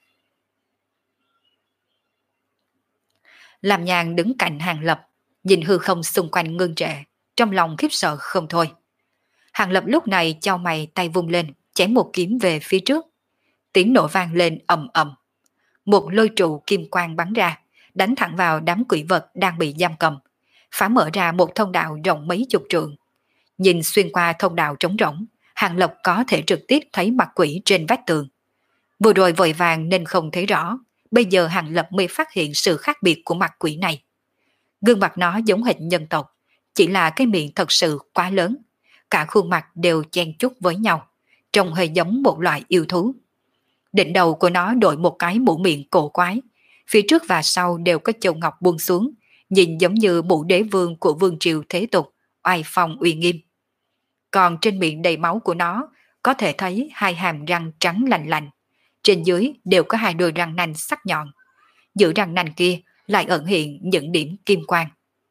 Làm Nhàn đứng cạnh Hàng Lập, nhìn hư không xung quanh ngưng trệ, trong lòng khiếp sợ không thôi. Hàng Lập lúc này chau mày tay vung lên, chém một kiếm về phía trước. Tiếng nổ vang lên ầm ầm. Một lôi trụ kim quang bắn ra, đánh thẳng vào đám quỷ vật đang bị giam cầm, phá mở ra một thông đạo rộng mấy chục trượng. Nhìn xuyên qua thông đạo trống rỗng, Hàng Lập có thể trực tiếp thấy mặt quỷ trên vách tường. Vừa rồi vội vàng nên không thấy rõ, bây giờ Hàng Lập mới phát hiện sự khác biệt của mặt quỷ này. Gương mặt nó giống hệt nhân tộc, chỉ là cái miệng thật sự quá lớn, cả khuôn mặt đều chen chúc với nhau, trông hơi giống một loại yêu thú. Đỉnh đầu của nó đội một cái mũ miệng cổ quái, phía trước và sau đều có châu ngọc buông xuống, nhìn giống như mũ đế vương của vương triều thế tục, oai phong uy nghiêm. Còn trên miệng đầy máu của nó có thể thấy hai hàm răng trắng lành lành, trên dưới đều có hai đôi răng nanh sắc nhọn, giữa răng nanh kia lại ẩn hiện những điểm kim quang.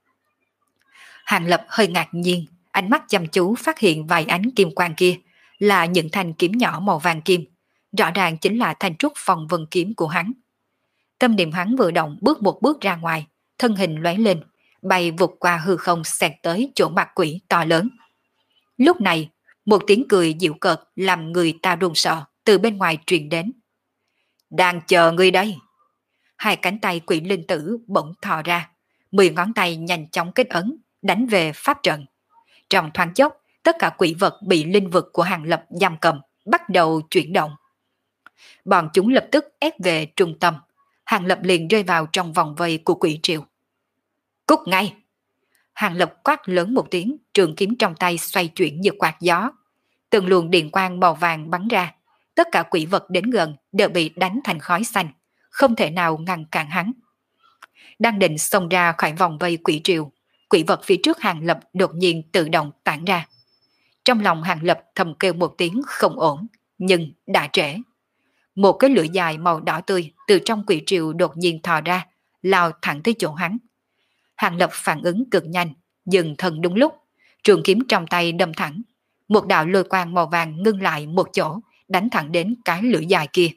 Hàng Lập hơi ngạc nhiên, ánh mắt chăm chú phát hiện vài ánh kim quang kia là những thanh kiếm nhỏ màu vàng kim, rõ ràng chính là thanh trúc phong vân kiếm của hắn. Tâm niệm hắn vừa động bước một bước ra ngoài, thân hình lóe lên, bay vụt qua hư không xẹt tới chỗ mặt quỷ to lớn. Lúc này, một tiếng cười dịu cợt làm người ta run sợ từ bên ngoài truyền đến. Đang chờ ngươi đây. Hai cánh tay quỷ linh tử bỗng thò ra, mười ngón tay nhanh chóng kết ấn, đánh về pháp trận. Trong thoáng chốc, tất cả quỷ vật bị linh vực của Hàng Lập giam cầm bắt đầu chuyển động. Bọn chúng lập tức ép về trung tâm, Hàng Lập liền rơi vào trong vòng vây của quỷ triều. Cút ngay! Hàng Lập quát lớn một tiếng, trường kiếm trong tay xoay chuyển như quạt gió. Từng luồng điện quang màu vàng bắn ra, tất cả quỷ vật đến gần đều bị đánh thành khói xanh, không thể nào ngăn cản hắn. Đang định xông ra khỏi vòng vây quỷ triều, quỷ vật phía trước Hàng Lập đột nhiên tự động tản ra. Trong lòng Hàng Lập thầm kêu một tiếng không ổn, nhưng đã trễ. Một cái lưỡi dài màu đỏ tươi từ trong quỷ triều đột nhiên thò ra, lao thẳng tới chỗ hắn. Hàng Lập phản ứng cực nhanh, dừng thần đúng lúc, trường kiếm trong tay đâm thẳng. Một đạo lôi quang màu vàng ngưng lại một chỗ, đánh thẳng đến cái lưỡi dài kia.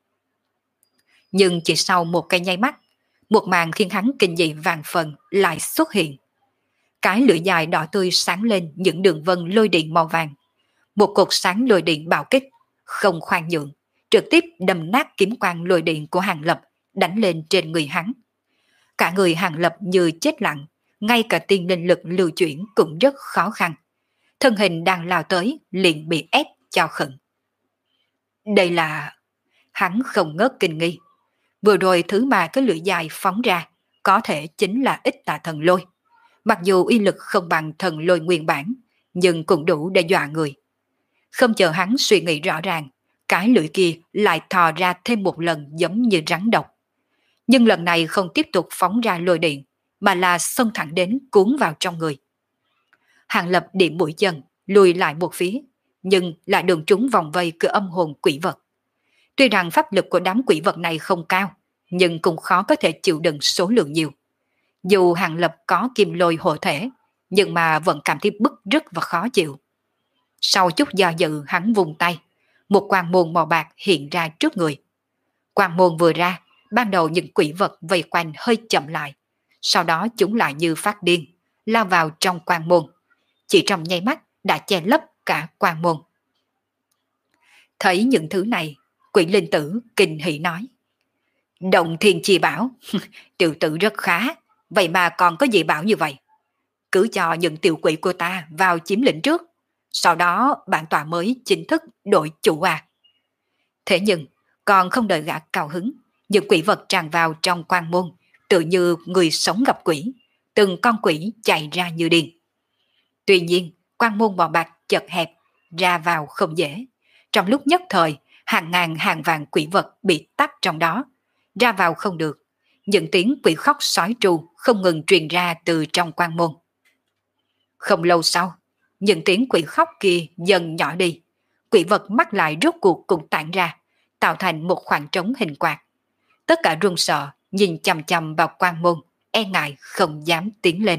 Nhưng chỉ sau một cái nháy mắt, một màn khiến hắn kinh dị vàng phần lại xuất hiện. Cái lưỡi dài đỏ tươi sáng lên những đường vân lôi điện màu vàng. Một cột sáng lôi điện bạo kích, không khoan nhượng, trực tiếp đâm nát kiếm quang lôi điện của Hàng Lập, đánh lên trên người hắn. Cả người Hàng Lập như chết lặng, ngay cả tiên linh lực lưu chuyển cũng rất khó khăn. Thân hình đang lao tới liền bị ép cho khẩn. Đây là... Hắn không ngớt kinh nghi. Vừa rồi thứ mà cái lưỡi dài phóng ra có thể chính là ít tà thần lôi. Mặc dù uy lực không bằng thần lôi nguyên bản, nhưng cũng đủ để dọa người. Không chờ hắn suy nghĩ rõ ràng, cái lưỡi kia lại thò ra thêm một lần giống như rắn độc. Nhưng lần này không tiếp tục phóng ra lôi điện, mà là xông thẳng đến cuốn vào trong người. Hàng Lập điểm mũi chân, lùi lại một phía, nhưng lại đường trúng vòng vây của âm hồn quỷ vật. Tuy rằng pháp lực của đám quỷ vật này không cao, nhưng cũng khó có thể chịu đựng số lượng nhiều. Dù Hàng Lập có kim lôi hộ thể, nhưng mà vẫn cảm thấy bức rứt và khó chịu. Sau chút do dự, hắn vùng tay, một quang môn màu bạc hiện ra trước người. Quang môn vừa ra, ban đầu những quỷ vật vây quanh hơi chậm lại, sau đó chúng lại như phát điên, lao vào trong quang môn. Chỉ trong nháy mắt đã che lấp cả quang môn. Thấy những thứ này, quỷ linh tử kinh hỉ nói: Động thiên chi bảo, tiểu tử rất khá, vậy mà còn có gì bảo như vậy. Cứ cho những tiểu quỷ của ta vào chiếm lĩnh trước, sau đó bản tọa mới chính thức đổi chủ à. Thế nhưng, còn không đợi gã cao hứng, những quỷ vật tràn vào trong quan môn, tự như người sống gặp quỷ, từng con quỷ chạy ra như điên. Tuy nhiên, quan môn màu bạc chật hẹp, ra vào không dễ. Trong lúc nhất thời, hàng ngàn hàng vạn quỷ vật bị tắc trong đó, ra vào không được. Những tiếng quỷ khóc sói tru không ngừng truyền ra từ trong quan môn. Không lâu sau, những tiếng quỷ khóc kia dần nhỏ đi. Quỷ vật mắt lại rốt cuộc cũng tản ra, tạo thành một khoảng trống hình quạt. Tất cả run sợ, nhìn chằm chằm vào quan môn, e ngại không dám tiến lên.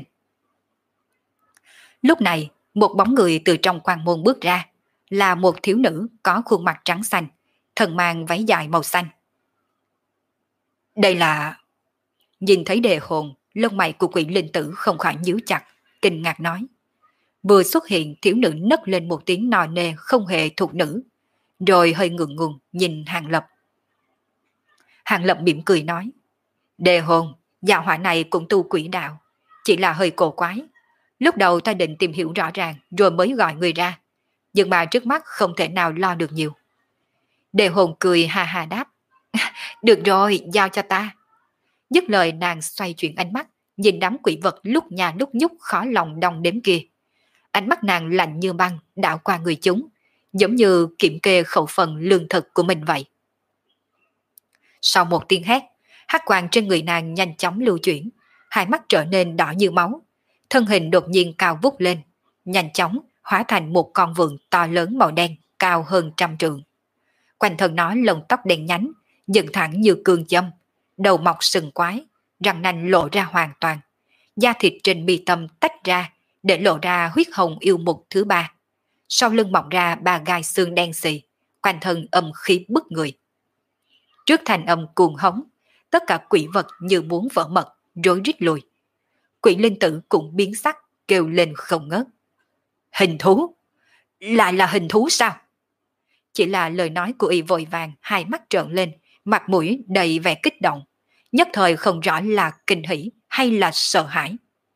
Lúc này, một bóng người từ trong quan môn bước ra, là một thiếu nữ có khuôn mặt trắng xanh, thân mang váy dài màu xanh. Đây là... Nhìn thấy đề hồn, lông mày của quỷ linh tử không khỏi nhíu chặt, kinh ngạc nói. Vừa xuất hiện, thiếu nữ nấc lên một tiếng nò nê không hề thuộc nữ, rồi hơi ngượng ngùng nhìn Hàng Lập. Hàng Lập mỉm cười nói: Đề hồn, gia hỏa này cũng tu quỷ đạo, chỉ là hơi cổ quái. Lúc đầu ta định tìm hiểu rõ ràng rồi mới gọi người ra, nhưng mà trước mắt không thể nào lo được nhiều. Đề hồn cười ha ha đáp: Được rồi, giao cho ta. Dứt lời nàng xoay chuyển ánh mắt, nhìn đám quỷ vật lúc nhà lúc nhúc khó lòng đong đếm kia. Ánh mắt nàng lạnh như băng đảo qua người chúng, giống như kiểm kê khẩu phần lương thực của mình vậy. Sau một tiếng hét, hắc quang trên người nàng nhanh chóng lưu chuyển, hai mắt trở nên đỏ như máu, thân hình đột nhiên cao vút lên, nhanh chóng hóa thành một con vượn to lớn màu đen, cao hơn trăm trượng. Quanh thân nó lông tóc đen nhánh, dựng thẳng như cương châm, đầu mọc sừng quái, răng nanh lộ ra hoàn toàn, da thịt trên mi tâm tách ra để lộ ra huyết hồng yêu mục thứ ba. Sau lưng mọc ra ba gai xương đen xì, quanh thân âm khí bức người. Trước thành âm cuồng hống, tất cả quỷ vật như muốn vỡ mật, rối rít lùi. Quỷ linh tử cũng biến sắc, kêu lên không ngớt. Hình thú? Lại là hình thú sao? Chỉ là lời nói của y vội vàng, hai mắt trợn lên, mặt mũi đầy vẻ kích động, nhất thời không rõ là kinh hỉ hay là sợ hãi.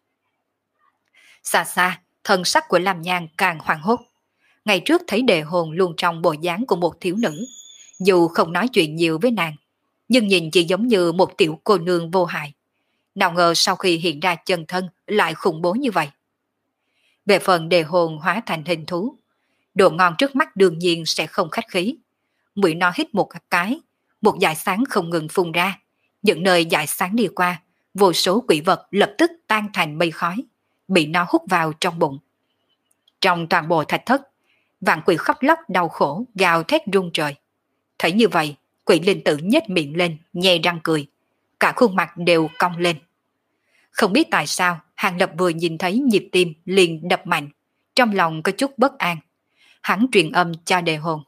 Xa xa, thân sắc của Lam Nhan càng hoảng hốt. Ngày trước thấy đề hồn luôn trong bộ dáng của một thiếu nữ, dù không nói chuyện nhiều với nàng, nhưng nhìn chỉ giống như một tiểu cô nương vô hại. Nào ngờ sau khi hiện ra chân thân lại khủng bố như vậy. Về phần đề hồn hóa thành hình thú, đồ ngon trước mắt đương nhiên sẽ không khách khí. Mũi nó hít một cái, một dải sáng không ngừng phun ra. Những nơi dải sáng đi qua, vô số quỷ vật lập tức tan thành mây khói, bị nó hút vào trong bụng. Trong toàn bộ thạch thất, vạn quỷ khóc lóc đau khổ, gào thét rung trời. Thấy như vậy, quỷ linh tử nhếch miệng lên, nhe răng cười, cả khuôn mặt đều cong lên. Không biết tại sao, Hàng Lập vừa nhìn thấy nhịp tim liền đập mạnh, trong lòng có chút bất an. Hắn truyền âm cho đề hồn.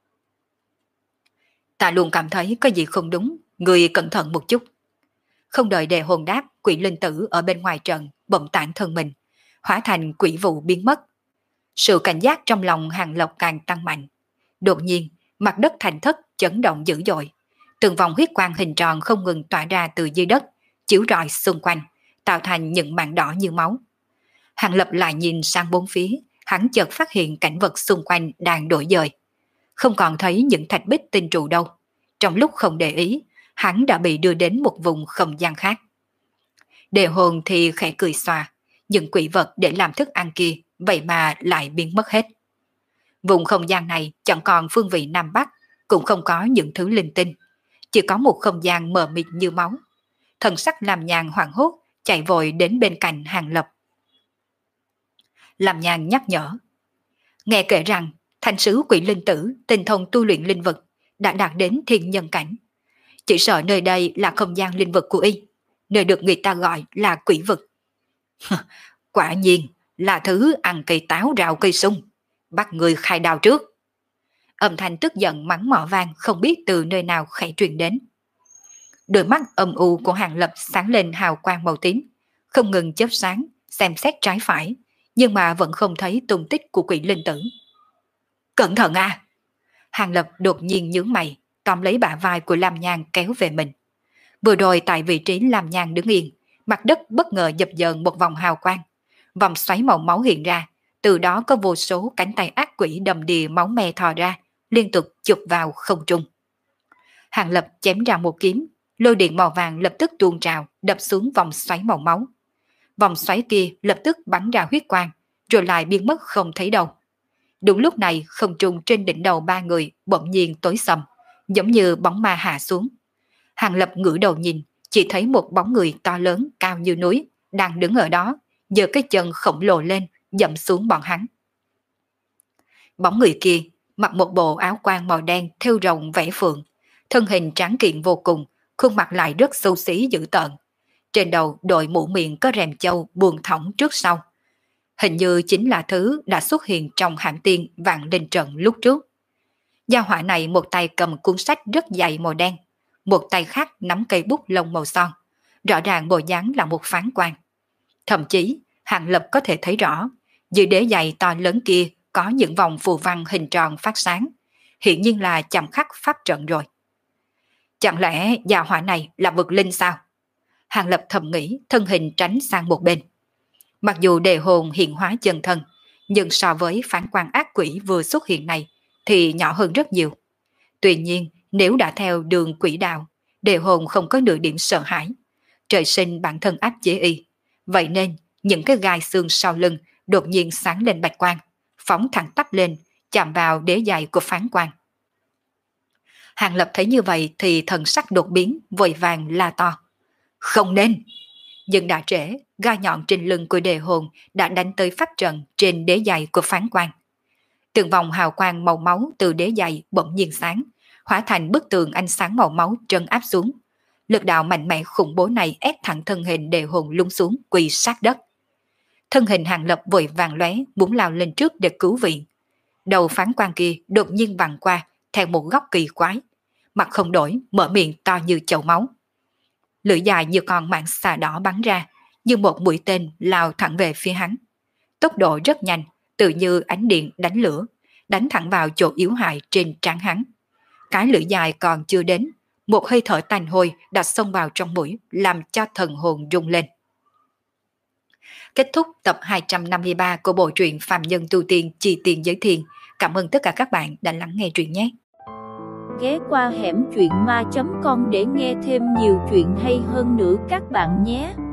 Ta luôn cảm thấy có gì không đúng, người cẩn thận một chút. Không đợi đề hồn đáp, quỷ linh tử ở bên ngoài trận bỗng tản thân mình, hóa thành quỷ vụ biến mất. Sự cảnh giác trong lòng Hàng Lập càng tăng mạnh. Đột nhiên, mặt đất thành thất chấn động dữ dội. Từng vòng huyết quang hình tròn không ngừng tỏa ra từ dưới đất, chiếu rọi xung quanh, tạo thành những mảng đỏ như máu. Hàng Lập lại nhìn sang bốn phía, hắn chợt phát hiện cảnh vật xung quanh đang đổi dời. Không còn thấy những thạch bích tinh trụ đâu. Trong lúc không để ý, hắn đã bị đưa đến một vùng không gian khác. Đề hồn thì khẽ cười xòa, những quỷ vật để làm thức ăn kia vậy mà lại biến mất hết. Vùng không gian này chẳng còn phương vị Nam Bắc, cũng không có những thứ linh tinh, chỉ có một không gian mờ mịt như máu. Thần sắc Lam Nhan hoảng hốt, chạy vội đến bên cạnh Hàng Lập. Làm Nhàn nhắc nhở. Nghe kể rằng, thành sứ Quỷ Linh Tử tinh thông tu luyện linh vực, đã đạt đến thiên nhân cảnh. Chỉ sợ nơi đây là không gian linh vực của y, nơi được người ta gọi là quỷ vực. Quả nhiên là thứ ăn cây táo rào cây sung, bắt người khai đao trước. Âm thanh tức giận mắng mỏ vang không biết từ nơi nào khẽ truyền đến. Đôi mắt âm u của Hàng Lập sáng lên hào quang màu tím, không ngừng chớp sáng, xem xét trái phải, nhưng mà vẫn không thấy tung tích của Quỷ Linh Tử. Cẩn thận à! Hàng Lập đột nhiên nhướng mày, tóm lấy bả vai của Lam Nhan kéo về mình. Vừa rồi tại vị trí Lam Nhan đứng yên, mặt đất bất ngờ dập dờn một vòng hào quang, vòng xoáy màu máu hiện ra, từ đó có vô số cánh tay ác quỷ đầm đìa máu me thò ra, liên tục chụp vào không trung. Hàng Lập chém ra một kiếm, lôi điện màu vàng lập tức tuôn trào, đập xuống vòng xoáy màu máu. Vòng xoáy kia lập tức bắn ra huyết quang, rồi lại biến mất không thấy đâu. Đúng lúc này không trung trên đỉnh đầu ba người bỗng nhiên tối sầm, giống như bóng ma hạ xuống. Hàng Lập ngửa đầu nhìn, chỉ thấy một bóng người to lớn cao như núi đang đứng ở đó, giơ cái chân khổng lồ lên, dậm xuống bọn hắn. Bóng người kia mặc một bộ áo quan màu đen thêu rồng vẽ phượng, thân hình tráng kiện vô cùng, khuôn mặt lại rất xấu xí dữ tợn. Trên đầu đội mũ miệng có rèm châu buông thõng trước sau. Hình như chính là thứ đã xuất hiện trong hãng tiên Vạn Linh Trận lúc trước. Gia hỏa này một tay cầm cuốn sách rất dày màu đen, một tay khác nắm cây bút lông màu son, rõ ràng bộ dáng là một phán quan. Thậm chí Hàng Lập có thể thấy rõ, dưới đế giày to lớn kia có những vòng phù văn hình tròn phát sáng, hiện nhiên là chạm khắc pháp trận rồi. Chẳng lẽ gia hỏa này là vực linh sao? Hàng Lập thầm nghĩ, thân hình tránh sang một bên. Mặc dù đề hồn hiện hóa chân thân, nhưng so với phán quan ác quỷ vừa xuất hiện này thì nhỏ hơn rất nhiều. Tuy nhiên, nếu đã theo đường quỷ đạo, đề hồn không có nửa điểm sợ hãi. Trời sinh bản thân áp chế y. Vậy nên, những cái gai xương sau lưng đột nhiên sáng lên bạch quang, phóng thẳng tắp lên, chạm vào đế giày của phán quan. Hàng Lập thấy như vậy thì thần sắc đột biến, vội vàng la to. Không nên! Nhưng đã trễ, gai nhọn trên lưng của đề hồn đã đánh tới pháp trận trên đế giày của phán quan. Từng vòng hào quang màu máu từ đế giày bỗng nhiên sáng, hóa thành bức tường ánh sáng màu máu trấn áp xuống. Lực đạo mạnh mẽ khủng bố này ép thẳng thân hình đề hồn lung xuống quỳ sát đất. Thân hình Hàng Lập vội vàng lóe muốn lao lên trước để cứu viện. Đầu phán quan kia đột nhiên vặn qua theo một góc kỳ quái, mặt không đổi, mở miệng to như chậu máu. Lưỡi dài như con mãng xà đỏ bắn ra, như một mũi tên lao thẳng về phía hắn. Tốc độ rất nhanh, tự như ánh điện đánh lửa, đánh thẳng vào chỗ yếu hại trên trán hắn. Cái lưỡi dài còn chưa đến, một hơi thở tanh hôi đã xông vào trong mũi, làm cho thần hồn rung lên. Kết thúc tập hai trăm năm mươi ba của bộ truyện Phàm Nhân Tu Tiên Chi Tiền Giới Thiên. Cảm ơn tất cả các bạn đã lắng nghe truyện nhé. Ghé qua hẻm truyện ma chấm com để nghe thêm nhiều chuyện hay hơn nữa các bạn nhé.